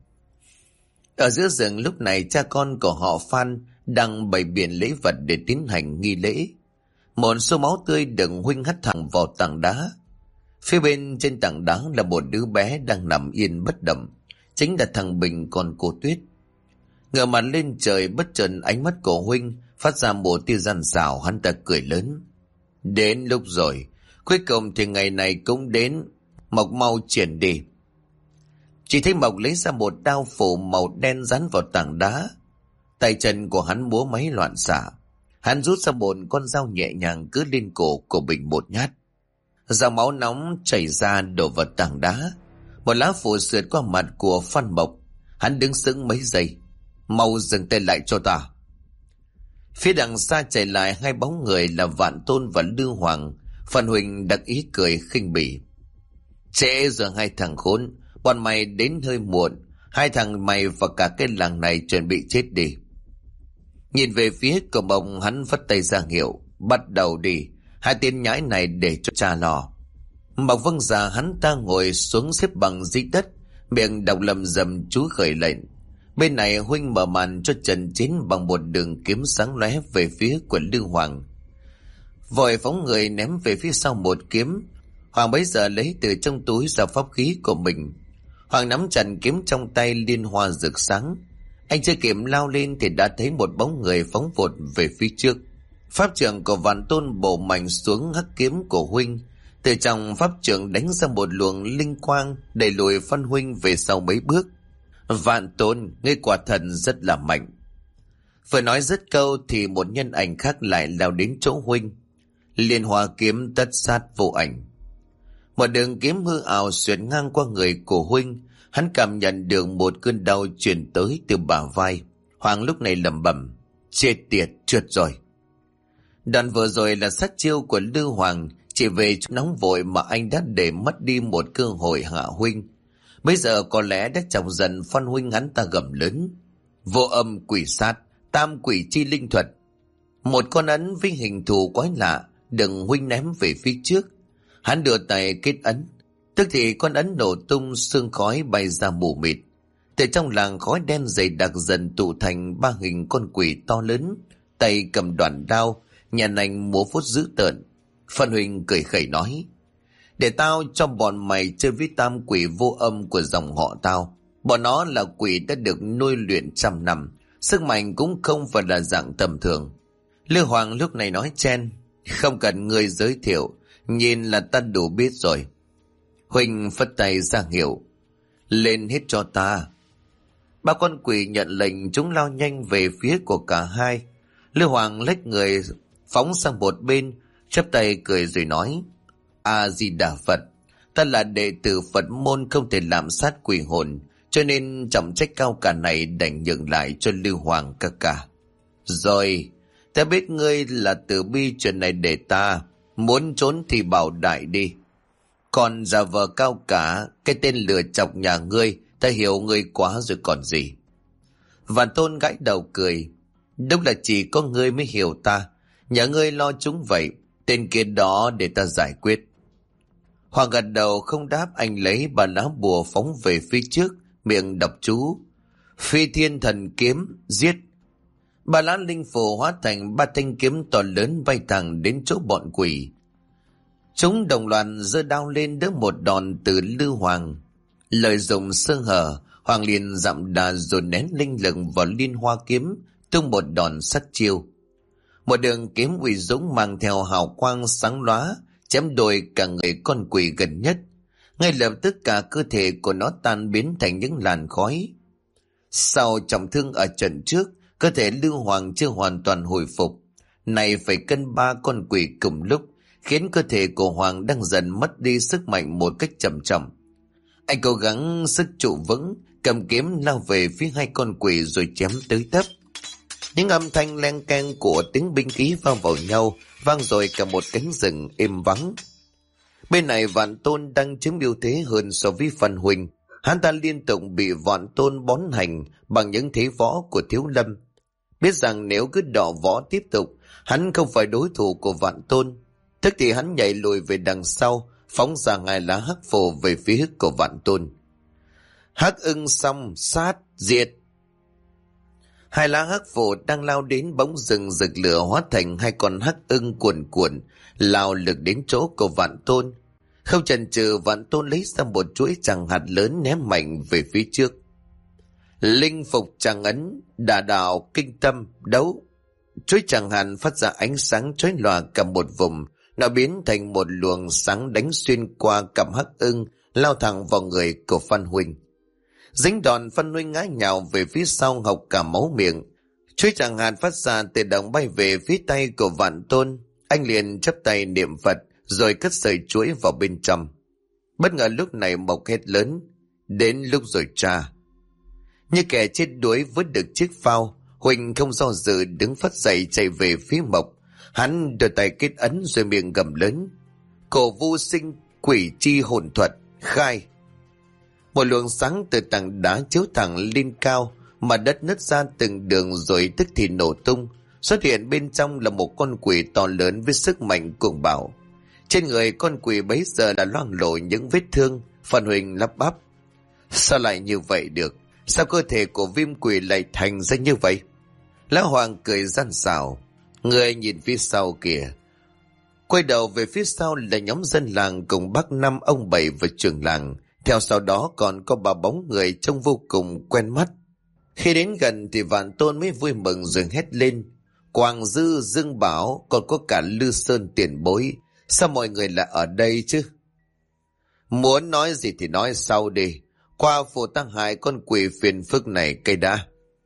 Ở giữa rừng lúc này cha con của họ Phan đang bày biện lễ vật để tiến hành nghi lễ. Một số máu tươi được huynh hắt thẳng vào tảng đá. Phía bên trên tảng đá là một đứa bé đang nằm yên bất động, chính là thằng Bình con cô Tuyết. Ngửa mặt lên trời, bất chợt ánh mắt của huynh phát ra một tia gian xảo, hắn ta cười lớn. Đến lúc rồi, cuối cùng thì ngày này cũng đến, Mộc mau chuyển đi. Chỉ thấy Mộc lấy ra một đao phủ màu đen dán vào tảng đá. Tay chân của hắn múa máy loạn xạ. Hắn rút ra một con dao nhẹ nhàng cứ lên cổ của Bình một nhát. Dòng máu nóng chảy ra đổ vào tảng đá. Một lá phủ sượt qua mặt của Phan Mộc. Hắn đứng sững mấy giây. Mau dừng tay lại cho ta. Phía đằng xa chạy lại hai bóng người là Vạn Tôn và Lưu Hoàng. Phan Huỳnh đặc ý cười khinh bỉ. Trễ giờ hai thằng khốn, bọn mày đến hơi muộn. Hai thằng mày và cả cái làng này chuẩn bị chết đi. Nhìn về phía của Mộc, hắn vất tay ra hiệu. Bắt đầu đi, hai tên nhãi này để cho cha lo. Mộc vâng dạ, hắn ta ngồi xuống xếp bằng dưới đất, miệng đọc lầm rầm chú khởi lệnh. Bên này huynh mở màn cho trận chiến bằng một đường kiếm sáng lóe về phía của Lưu Hoàng. Vội phóng người ném về phía sau một kiếm. Hoàng bấy giờ lấy từ trong túi ra pháp khí của mình. Hoàng nắm chặt kiếm trong tay, liên hoa rực sáng. Anh chưa kịp lao lên thì đã thấy một bóng người phóng vụt về phía trước. Pháp trưởng của Vạn Tôn bổ mạnh xuống hắc kiếm của huynh. Từ trong pháp trưởng đánh ra một luồng linh quang, đẩy lùi Phan huynh về sau mấy bước. Vạn Tôn, ngươi quả thần rất là mạnh. Vừa nói dứt câu thì một nhân ảnh khác lại lao đến chỗ huynh. Liên hoa kiếm tất sát vô ảnh. Một đường kiếm hư ảo xuyên ngang qua người của huynh. Hắn cảm nhận được một cơn đau truyền tới từ bả vai. Hoàng lúc này lẩm bẩm, chết tiệt, trượt rồi. Đoạn vừa rồi là sát chiêu của Lưu Hoàng, chỉ về nóng vội mà anh đã để mất đi một cơ hội hạ huynh. Bây giờ có lẽ đã chọc giận Phan huynh, hắn ta gầm lớn. Vô âm quỷ sát, tam quỷ chi linh thuật. Một con ấn với hình thù quái lạ đừng huynh ném về phía trước. Hắn đưa tay kết ấn, tức thì con ấn nổ tung, sương khói bay ra mù mịt. Từ trong làng khói đen dày đặc dần tụ thành ba hình con quỷ to lớn, tay cầm đoạn đao, nhàn ảnh múa vuốt dữ tợn. Phan huynh cười khẩy nói, để tao cho bọn mày chơi với tam quỷ vô âm của dòng họ tao. Bọn nó là quỷ đã được nuôi luyện trăm năm, sức mạnh cũng không phải là dạng tầm thường. Lưu Hoàng lúc này nói chen, không cần ngươi giới thiệu, nhìn là ta đủ biết rồi. Huynh phất tay ra hiệu, lên hết cho ta. Ba con quỷ nhận lệnh, chúng lao nhanh về phía của cả hai. Lưu Hoàng lách người phóng sang một bên, chắp tay cười rồi nói, A Di Đà Phật, ta là đệ tử Phật môn không thể làm sát quỷ hồn, cho nên trọng trách cao cả này đành nhường lại cho Lưu Hoàng ca ca. Rồi, ta biết ngươi là từ bi chuyện này để ta, muốn trốn thì bảo đại đi. Còn giả vờ cao cả, cái tên lừa chọc nhà ngươi, ta hiểu ngươi quá rồi còn gì. Vạn Tôn gãi đầu cười, đúng là chỉ có ngươi mới hiểu ta, nhà ngươi lo chúng vậy, tên kia đó để ta giải quyết. Hoàng gật đầu không đáp, anh lấy ba lá bùa phóng về phía trước, miệng đọc chú. Phi thiên thần kiếm, giết. Ba lá linh phù hóa thành ba thanh kiếm to lớn bay thẳng đến chỗ bọn quỷ. Chúng đồng loạt giơ đao lên đỡ một đòn từ Lưu Hoàng. Lợi dụng sơ hở, Hoàng liền dặm đà rồi nén linh lực vào liên hoa kiếm, tung một đòn sát chiêu. Một đường kiếm uy dũng mang theo hào quang sáng lóa, chém đôi cả người con quỷ gần nhất. Ngay lập tức cả cơ thể của nó tan biến thành những làn khói. Sau trọng thương ở trận trước, cơ thể Lưu Hoàng chưa hoàn toàn hồi phục. Này phải cân ba con quỷ cùng lúc, khiến cơ thể của Hoàng đang dần mất đi sức mạnh một cách chậm chậm. Anh cố gắng sức trụ vững, cầm kiếm lao về phía hai con quỷ rồi chém tới tấp. Những âm thanh len keng của tiếng binh khí va vào nhau vang rồi cả một cánh rừng êm vắng. Bên này Vạn Tôn đang chiếm ưu thế hơn so với Phan huynh. Hắn ta liên tục bị Vạn Tôn bón hành bằng những thế võ của Thiếu Lâm. biết rằng nếu cứ đọ võ tiếp tục, hắn không phải đối thủ của Vạn Tôn. Tức thì hắn nhảy lùi về đằng sau, phóng ra 2 lá hắc phù về phía của Vạn Tôn. Hắc ưng song sát diệt. 2 lá hắc phù đang lao đến bỗng dừng rực lửa hóa thành 2 con hắc ưng cuồn cuộn lao lực đến chỗ của Vạn Tôn. Không chần chừ, Vạn Tôn lấy ra một chuỗi tràng hạt lớn ném mạnh về phía trước. Linh phục tràng ấn, đả đạo kinh tâm đấu. Chuỗi tràng hạt phát ra ánh sáng chói lòa cả một vùng, nó biến thành một luồng sáng đánh xuyên qua cặp hắc ưng, lao thẳng vào người của Phan Huynh. Dính đòn, Phan Huynh ngã nhào về phía sau, hộc cả máu miệng. Chuỗi tràng hạt phát ra tự động bay về phía tay của Vạn Tôn. Anh liền chắp tay niệm Phật rồi cất sợi chuỗi vào bên trong. Bất ngờ lúc này Mộc hét lớn: đến lúc rồi cha! Như kẻ chết đuối vớt được chiếc phao, Huỳnh không do dự đứng phất dậy chạy về phía Mộc. Hắn đưa tay kết ấn rồi miệng gầm lớn: cổ vô sinh quỷ chi hồn thuật khai. Một luồng sáng từ tảng đá chiếu thẳng lên cao, mà đất nứt ra từng đường rồi tức thì nổ tung. Xuất hiện bên trong là một con quỷ to lớn với sức mạnh cuồng bạo. Trên người con quỷ bấy giờ đã loang lổ những vết thương. Phan Huỳnh lắp bắp: sao lại như vậy được? Sao cơ thể của viêm quỷ lại thành ra như vậy? Lão Hoàng cười gian xảo: người nhìn phía sau kìa. Quay đầu về phía sau là nhóm dân làng cùng bác Năm, ông Bảy và trưởng làng. Theo sau đó còn có 3 bóng người trông vô cùng quen mắt. Khi đến gần thì Vạn Tôn mới vui mừng rồi hét lên: Quảng Dư, Dương Bảo, còn có cả Lư Sơn tiền bối. Sao mọi người lại ở đây chứ? Muốn nói gì thì nói sau đi. Qua phụ tăng hại con quỷ phiền phức này cây đã.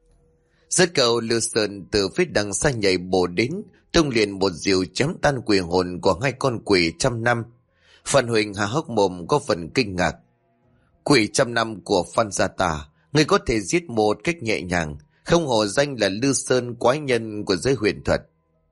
Rất cầu, Lư Sơn từ phía đằng xa nhảy bổ đến, tung liền một diều chém tan quỷ hồn của 2 con quỷ 100 năm. Phan Huỳnh há hốc mồm có phần kinh ngạc. Quỷ 100 năm của Phan gia ta, người có thể giết một cách nhẹ nhàng, không hổ danh là Lư Sơn quái nhân của giới huyền thuật.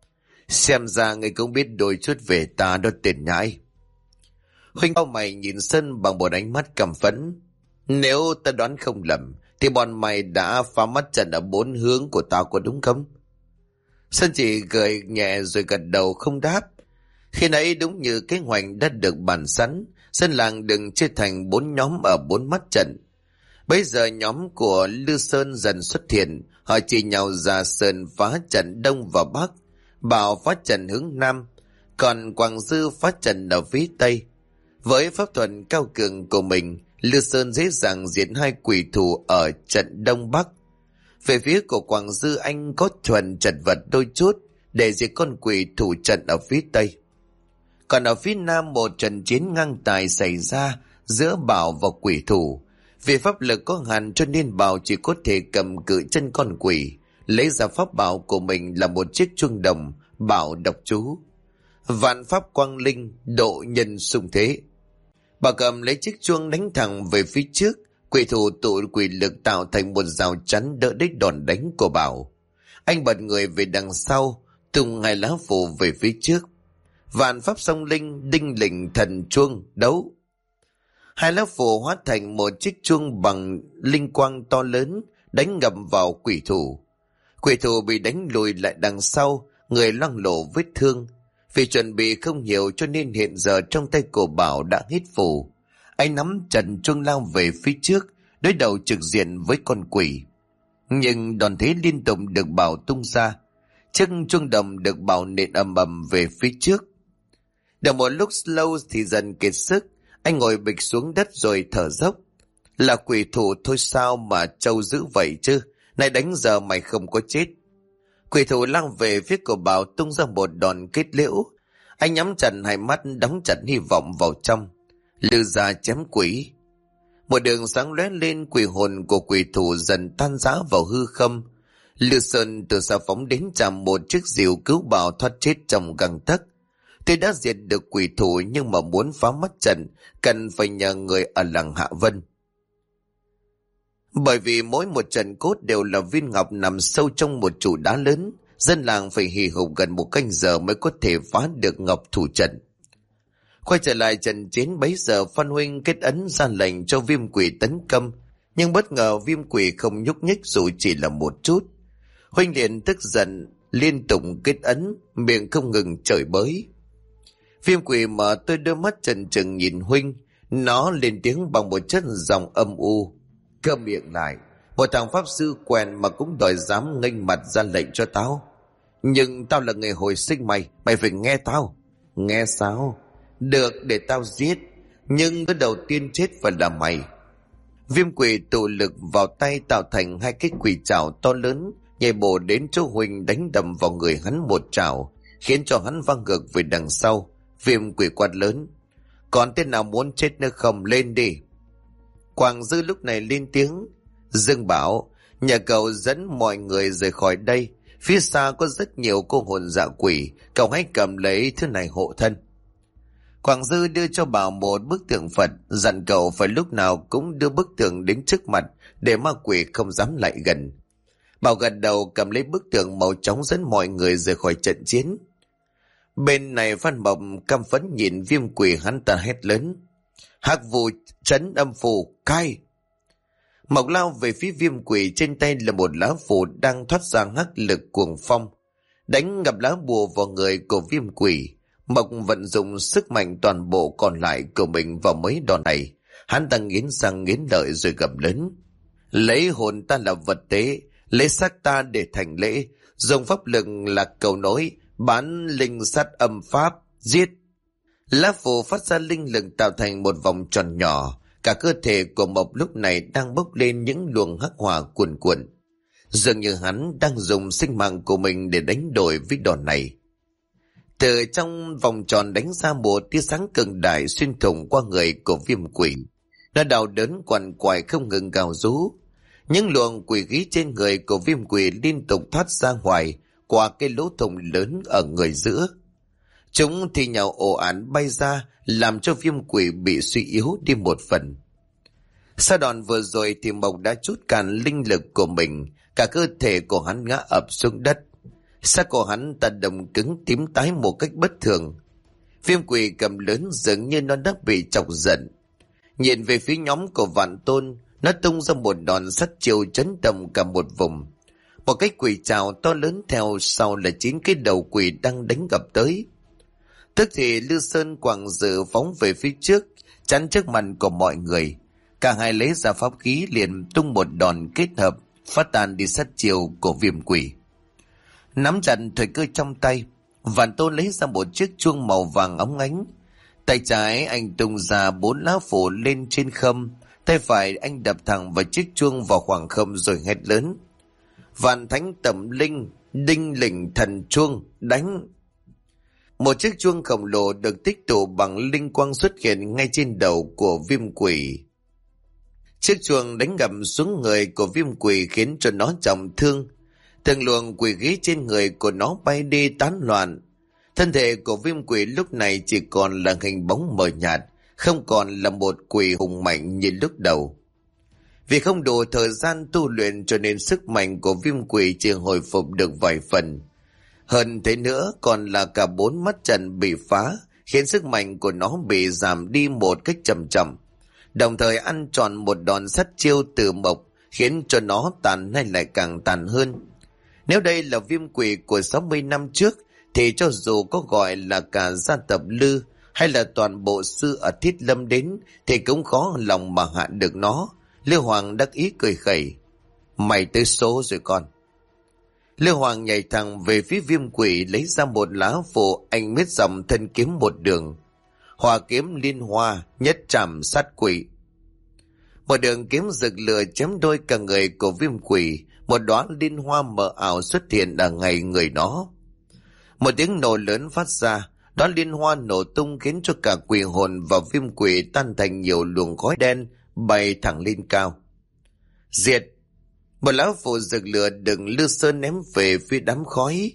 Xem ra người cũng biết đôi chút về ta đó tiền nhãi. Huỳnh cao mày nhìn Sơn bằng một ánh mắt căm phẫn. Nếu ta đoán không lầm thì bọn mày đã phá mắt trận ở 4 hướng của tao, có đúng không? Sơn chỉ gợi nhẹ rồi gật đầu không đáp. Khi nãy đúng như kế hoạch đã được bàn sẵn, dân làng đừng chia thành 4 nhóm ở 4 mắt trận. Bây giờ nhóm của Lư Sơn dần xuất hiện, họ chỉ nhau ra sơn phá trận đông và bắc, Bảo phá trận hướng nam, còn Quảng Dư phá trận ở phía tây. Với pháp thuật cao cường của mình, Lư Sơn dễ dàng diệt 2 quỷ thủ ở trận đông bắc. Về phía của Quảng Dư, anh có chuẩn chật vật đôi chút để diệt con quỷ thủ trận ở phía tây. Còn ở phía nam, một trận chiến ngang tài xảy ra giữa Bảo và quỷ thủ. Vì pháp lực có hạn cho nên Bảo chỉ có thể cầm cự chân con quỷ, lấy ra pháp bảo của mình là một chiếc chuông đồng. Bảo đọc chú: vạn pháp quang linh, độ nhân xung thế. Bảo cầm lấy chiếc chuông đánh thẳng về phía trước. Quỷ thủ tụ quỷ lực tạo thành một rào chắn đỡ đích đòn đánh của Bảo. Anh bật người về đằng sau, tung 2 lá phù về phía trước. Vạn pháp song linh, đinh lình thần chuông đấu. 2 lá phù hóa thành một chiếc chuông bằng linh quang to lớn, đánh ngầm vào quỷ thủ. Quỷ thủ bị đánh lùi lại đằng sau, người loang lổ vết thương. Vì chuẩn bị không nhiều cho nên hiện giờ trong tay của Bảo đã hết phù. Anh nắm chặt chuông lao về phía trước, đối đầu trực diện với con quỷ. Nhưng đòn thế liên tục được Bảo tung ra. Chiếc chuông đồng được Bảo nện ầm ầm về phía trước. Được một lúc lâu thì dần kiệt sức, anh ngồi bịch xuống đất rồi thở dốc. Là quỷ thủ thôi sao mà trâu dữ vậy chứ? Này đánh giờ mày không có chết. Quỷ thủ lao về phía của Bảo tung ra một đòn kết liễu. Anh nhắm chặt 2 mắt, đóng chặt hy vọng vào trong. Lư ra chém quỷ. Một đường sáng lóe lên, quỷ hồn của quỷ thủ dần tan rã vào hư không. Lư Sơn từ xa phóng đến chạm một chiếc diều cứu Bảo thoát chết trong gang tấc. Tuy đã diệt được quỷ thủ nhưng mà muốn phá mắt trận cần phải nhờ người ở làng Hạ Vân. Bởi vì mỗi một trận cốt đều là viên ngọc nằm sâu trong một trụ đá lớn, dân làng phải hì hục gần 1 canh giờ mới có thể phá được ngọc thủ trận. Quay trở lại trận chiến, bấy giờ Phan Huynh kết ấn ra lệnh cho viêm quỷ tấn công, nhưng bất ngờ viêm quỷ không nhúc nhích dù chỉ là một chút. Huynh liền tức giận, liên tục kết ấn, miệng không ngừng chửi bới. Viêm quỷ mở tôi đôi mắt trần trừng nhìn Huynh, nó lên tiếng bằng một chất giọng âm u. Câm miệng lại, một thằng pháp sư quen mà cũng đòi dám nghênh mặt ra lệnh cho tao. Nhưng tao là người hồi sinh mày, mày phải nghe tao. Nghe sao? Được, để tao giết, nhưng cái đầu tiên chết phải là mày. Viêm quỷ tụ lực vào tay tạo thành hai cái quỷ trảo to lớn, nhảy bổ đến chỗ Huynh đánh đầm vào người hắn một trảo, khiến cho hắn văng ngược về đằng sau. Viêm quỷ quát lớn: còn tên nào muốn chết nữa không, lên đi. Quảng Dư lúc này lên tiếng: Dương Bảo, nhà cậu dẫn mọi người rời khỏi đây, phía xa có rất nhiều cô hồn dạ quỷ, cậu hãy cầm lấy thứ này hộ thân. Quảng Dư đưa cho Bảo một bức tượng Phật, dặn cậu phải lúc nào cũng đưa bức tượng đến trước mặt để ma quỷ không dám lại gần. Bảo gật đầu, cầm lấy bức tượng màu trắng dẫn mọi người rời khỏi trận chiến. Bên này Phan Mộc căm phẫn nhìn Viêm quỷ, hắn ta hét lớn: Hắc vụ trấn âm phù, cai! Mộc lao về phía Viêm quỷ, trên tay là một lá phù đang thoát ra hắc lực cuồng phong, đánh ngập lá bùa vào người của Viêm quỷ. Mộc vận dụng sức mạnh toàn bộ còn lại của mình vào mấy đòn này. Hắn ta nghiến răng nghiến lợi rồi gầm lớn: lấy hồn ta là vật tế, lấy xác ta để thành lễ, dùng pháp lực là cầu nối, bán linh sát âm pháp, giết. Lá phù phát ra linh lực tạo thành một vòng tròn nhỏ. Cả cơ thể của Mộc lúc này đang bốc lên những luồng hắc hỏa cuồn cuộn, dường như hắn đang dùng sinh mạng của mình để đánh đổi với đòn này. Từ trong vòng tròn đánh ra một tia sáng cường đại xuyên thủng qua người của Viêm quỷ. Nó đau đớn quằn quại không ngừng gào rú. Những luồng quỷ khí trên người của Viêm quỷ liên tục thoát ra ngoài qua cái lỗ thủng lớn ở người giữa. Chúng thì nhào ồ ạt bay ra, làm cho Viêm quỷ bị suy yếu đi một phần. Sau đòn vừa rồi thì Mộc đã trút cạn linh lực của mình, cả cơ thể của hắn ngã ập xuống đất. Xác của hắn ta đồng cứng tím tái một cách bất thường. Viêm quỷ cầm lớn dường như nó đã bị chọc giận. Nhìn về phía nhóm của Vạn Tôn, nó tung ra một đòn sắt chiêu chấn động cả một vùng. Một cái quỷ trảo to lớn theo sau là 9 cái đầu quỷ đang đánh gập tới. Tức thì Lư Sơn Quảng Dự phóng về phía trước, chắn trước mặt của mọi người. Cả hai lấy ra pháp khí liền tung một đòn kết hợp, phá tan đi sát chiêu của Viêm quỷ. Nắm chặt thời cơ trong tay, Vạn Tôn lấy ra một chiếc chuông màu vàng óng ánh. Tay trái anh tung ra 4 lá phù lên trên không, tay phải anh đập thẳng vào chiếc chuông vào khoảng không rồi hét lớn: Vạn Thánh Tẩm Linh, đinh lỉnh thần chuông, đánh! Một chiếc chuông khổng lồ được tích tụ bằng linh quang xuất hiện ngay trên đầu của Viêm quỷ. Chiếc chuông đánh gầm xuống người của Viêm quỷ khiến cho nó trọng thương. Từng luồng quỷ khí trên người của nó bay đi tán loạn. Thân thể của Viêm quỷ lúc này chỉ còn là hình bóng mờ nhạt, không còn là một quỷ hùng mạnh như lúc đầu. Vì không đủ thời gian tu luyện cho nên sức mạnh của Viêm quỷ chỉ hồi phục được vài phần. Hơn thế nữa còn là cả 4 mắt trận bị phá, khiến sức mạnh của nó bị giảm đi một cách chậm chậm. Đồng thời ăn tròn một đòn sát chiêu từ Mộc, khiến cho nó tàn hay lại càng tàn hơn. Nếu đây là Viêm quỷ của 60 năm trước, thì cho dù có gọi là cả gia tộc Lư hay là toàn bộ sư ở Thiết Lâm đến, thì cũng khó lòng mà hạ được nó. Lưu Hoàng đắc ý cười khẩy: Mày tới số rồi con. Lưu Hoàng nhảy thẳng về phía Viêm quỷ, lấy ra một lá phù, anh miết dòng thân kiếm một đường: Hỏa kiếm liên hoa, nhất trảm sát quỷ. Một đường kiếm rực lửa chém đôi cả người của Viêm quỷ. Một đóa liên hoa mờ ảo xuất hiện ở ngay người nó. Một tiếng nổ lớn phát ra, đóa liên hoa nổ tung khiến cho cả quỷ hồn và Viêm quỷ tan thành nhiều luồng khói đen bay thẳng lên cao. Diệt! Một lá phù rực lửa đừng Lư Sơn ném về phía đám khói.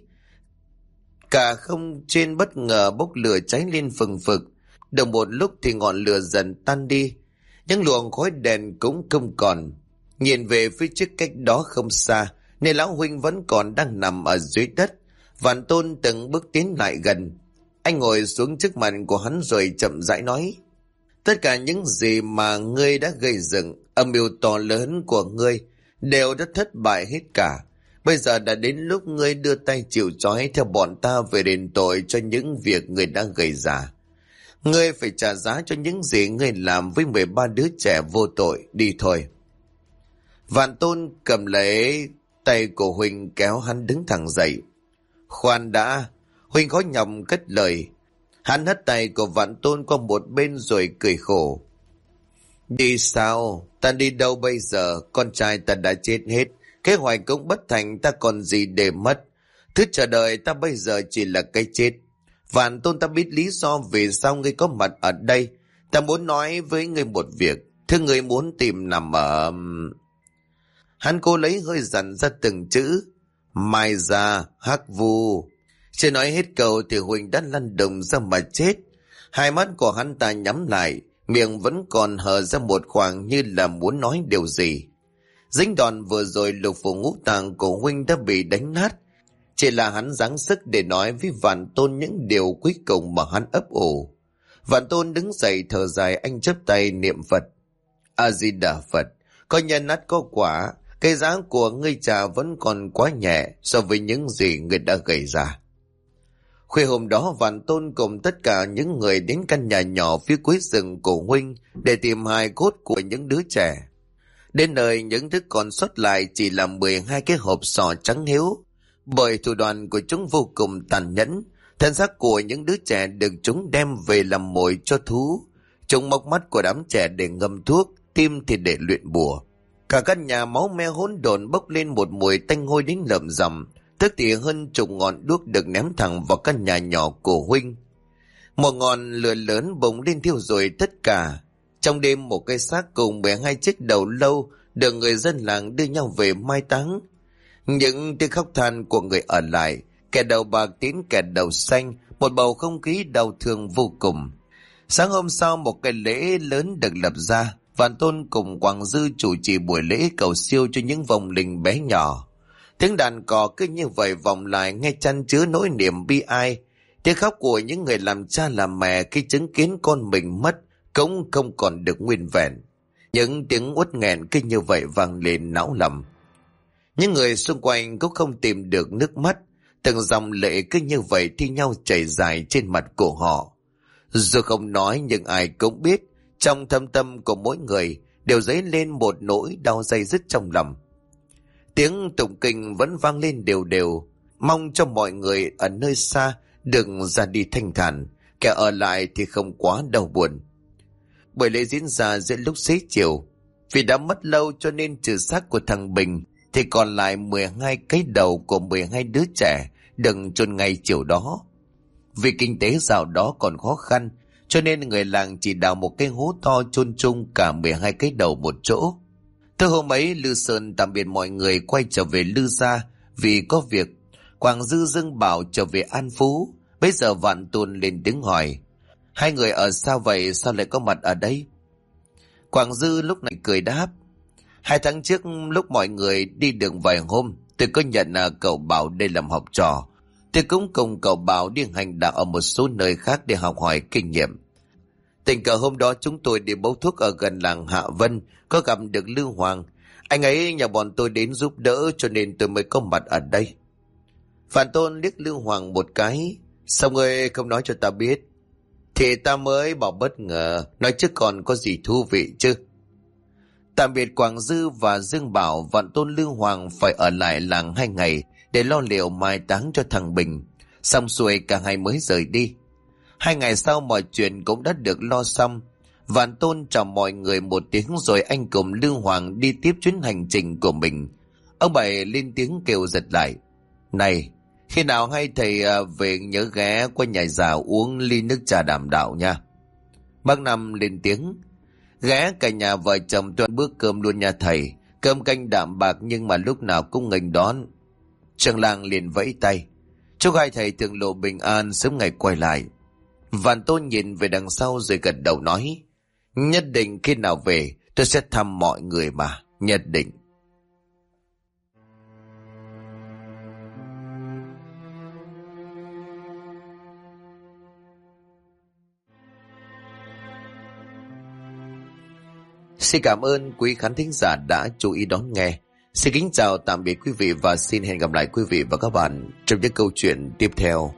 Cả không trên bất ngờ bốc lửa cháy lên phừng phực. Được một lúc thì ngọn lửa dần tan đi, những luồng khói đèn cũng không còn. Nhìn về phía trước cách đó không xa, nên lão huynh vẫn còn đang nằm ở dưới đất. Vạn Tôn từng bước tiến lại gần. Anh ngồi xuống trước mặt của hắn rồi chậm rãi nói: Tất cả những gì mà ngươi đã gây dựng, âm mưu to lớn của ngươi đều đã thất bại hết cả. Bây giờ đã đến lúc ngươi đưa tay chịu trói theo bọn ta về đền tội cho những việc ngươi đã gây ra. Ngươi phải trả giá cho những gì ngươi làm với 13 đứa trẻ vô tội. Đi thôi. Vạn Tôn cầm lấy tay của Huỳnh kéo hắn đứng thẳng dậy. Khoan đã. Huỳnh khó nhọc cất lời. Hắn hất tay của Vạn Tôn qua một bên rồi cười khổ. Đi sao? Ta đi đâu bây giờ? Con trai ta đã chết hết. Kế hoạch cũng bất thành, ta còn gì để mất. Thứ chờ đợi ta bây giờ chỉ là cái chết. Vạn Tôn, ta biết lý do vì sao ngươi có mặt ở đây. Ta muốn nói với ngươi một việc. Thứ ngươi muốn tìm nằm ở... Hắn cố lấy hơi dặn ra từng chữ. Mai ra, Hắc Vu. Chưa nói hết câu thì Huỳnh đã lăn đồng ra mà chết. Hai mắt của hắn ta nhắm lại, miệng vẫn còn hở ra một khoảng như là muốn nói điều gì. Dính đòn vừa rồi lục phủ ngũ tạng của Huỳnh đã bị đánh nát. Chỉ là hắn giáng sức để nói với Vạn Tôn những điều cuối cùng mà hắn ấp ủ. Vạn Tôn đứng dậy thở dài, anh chắp tay niệm Phật. A-di-đà Phật, có nhân ắt có quả, cái giá của ngươi trả vẫn còn quá nhẹ so với những gì ngươi đã gây ra. Khuya hôm đó Vạn Tôn cùng tất cả những người đến căn nhà nhỏ phía cuối rừng của Huynh để tìm hài cốt của những đứa trẻ. Đến nơi những thứ còn sót lại chỉ là 12 cái hộp sọ trắng hiếu. Bởi thủ đoạn của chúng vô cùng tàn nhẫn, thân xác của những đứa trẻ được chúng đem về làm mồi cho thú. Chúng móc mắt của đám trẻ để ngâm thuốc, tim thì để luyện bùa. Cả căn nhà máu me hỗn độn bốc lên một mùi tanh hôi đến lợm rầm. Tức thì hơn chục ngọn đuốc được ném thẳng vào căn nhà nhỏ của Huynh. Một ngọn lửa lớn bùng lên thiêu rụi tất cả. Trong đêm một cái xác cùng 12 chiếc đầu lâu được người dân làng đưa nhau về mai táng. Những tiếng khóc than của người ở lại, kẻ đầu bạc tím kẻ đầu xanh, một bầu không khí đau thương vô cùng. Sáng hôm sau một cái lễ lớn được lập ra. Vạn Tôn cùng Quảng Dư chủ trì buổi lễ cầu siêu cho những vong linh bé nhỏ. Tiếng đàn cò cứ như vậy vọng lại nghe chan chứa nỗi niềm bi ai. Tiếng khóc của những người làm cha làm mẹ khi chứng kiến con mình mất cũng không còn được nguyên vẹn. Những tiếng uất nghẹn cứ như vậy vang lên não lòng. Những người xung quanh cũng không tìm được nước mắt. Từng dòng lệ cứ như vậy thi nhau chảy dài trên mặt của họ. Dù không nói nhưng ai cũng biết trong thâm tâm của mỗi người đều dấy lên một nỗi đau day dứt trong lòng. Tiếng tụng kinh vẫn vang lên đều đều, mong cho mọi người ở nơi xa đừng ra đi thanh thản, kẻ ở lại thì không quá đau buồn. Buổi lễ diễn ra giữa lúc xế chiều, vì đã mất lâu cho nên trừ xác của thằng Bình thì còn lại 12 cái đầu của 12 đứa trẻ đừng chôn ngay chiều đó. Vì kinh tế dạo đó còn khó khăn, cho nên người làng chỉ đào một cái hố to chôn chung cả 12 cái đầu một chỗ. Từ hôm ấy Lư Sơn tạm biệt mọi người quay trở về Lư gia vì có việc. Quảng Dư dưng bảo trở về An Phú. Bây giờ Vạn Tôn lên tiếng hỏi: hai người ở sao vậy, sao lại có mặt ở đây? Quảng Dư lúc này cười đáp: 2 tháng trước lúc mọi người đi đường vài hôm, tôi có nhận cậu Bảo đây làm học trò. Tôi cũng cùng cậu Bảo đi hành đạo ở một số nơi khác để học hỏi kinh nghiệm. Tình cờ hôm đó chúng tôi đi bốc thuốc ở gần làng Hạ Vân, có gặp được Lưu Hoàng. Anh ấy nhờ bọn tôi đến giúp đỡ cho nên tôi mới có mặt ở đây. Phản Tôn liếc Lưu Hoàng một cái: sao ngươi không nói cho ta biết? Thì ta mới bảo bất ngờ, nói chứ còn có gì thú vị chứ. Tạm biệt Quảng Dư và Dương Bảo, Vạn Tôn Lưu Hoàng phải ở lại làng 2 ngày để lo liệu mai táng cho thằng Bình. Xong xuôi cả hai mới rời đi. 2 ngày sau mọi chuyện cũng đã được lo xong. Vạn Tôn chào mọi người một tiếng rồi anh cùng Lưu Hoàng đi tiếp chuyến hành trình của mình. Ông Bảy lên tiếng kêu giật lại: này, khi nào hay thầy về nhớ ghé qua nhà già uống ly nước trà đàm đạo nha. Bác Năm lên tiếng: ghé cả nhà vợ chồng tôi ăn bữa cơm luôn nha thầy. Cơm canh đạm bạc nhưng mà lúc nào cũng nghênh đón. Trường làng liền vẫy tay: chúc hai thầy thường lộ bình an, sớm ngày quay lại. Vạn Tôn nhìn về đằng sau rồi gật đầu nói: nhất định khi nào về tôi sẽ thăm mọi người mà, nhất định. Xin cảm ơn quý khán thính giả đã chú ý đón nghe. Xin kính chào tạm biệt quý vị và xin hẹn gặp lại quý vị và các bạn trong những câu chuyện tiếp theo.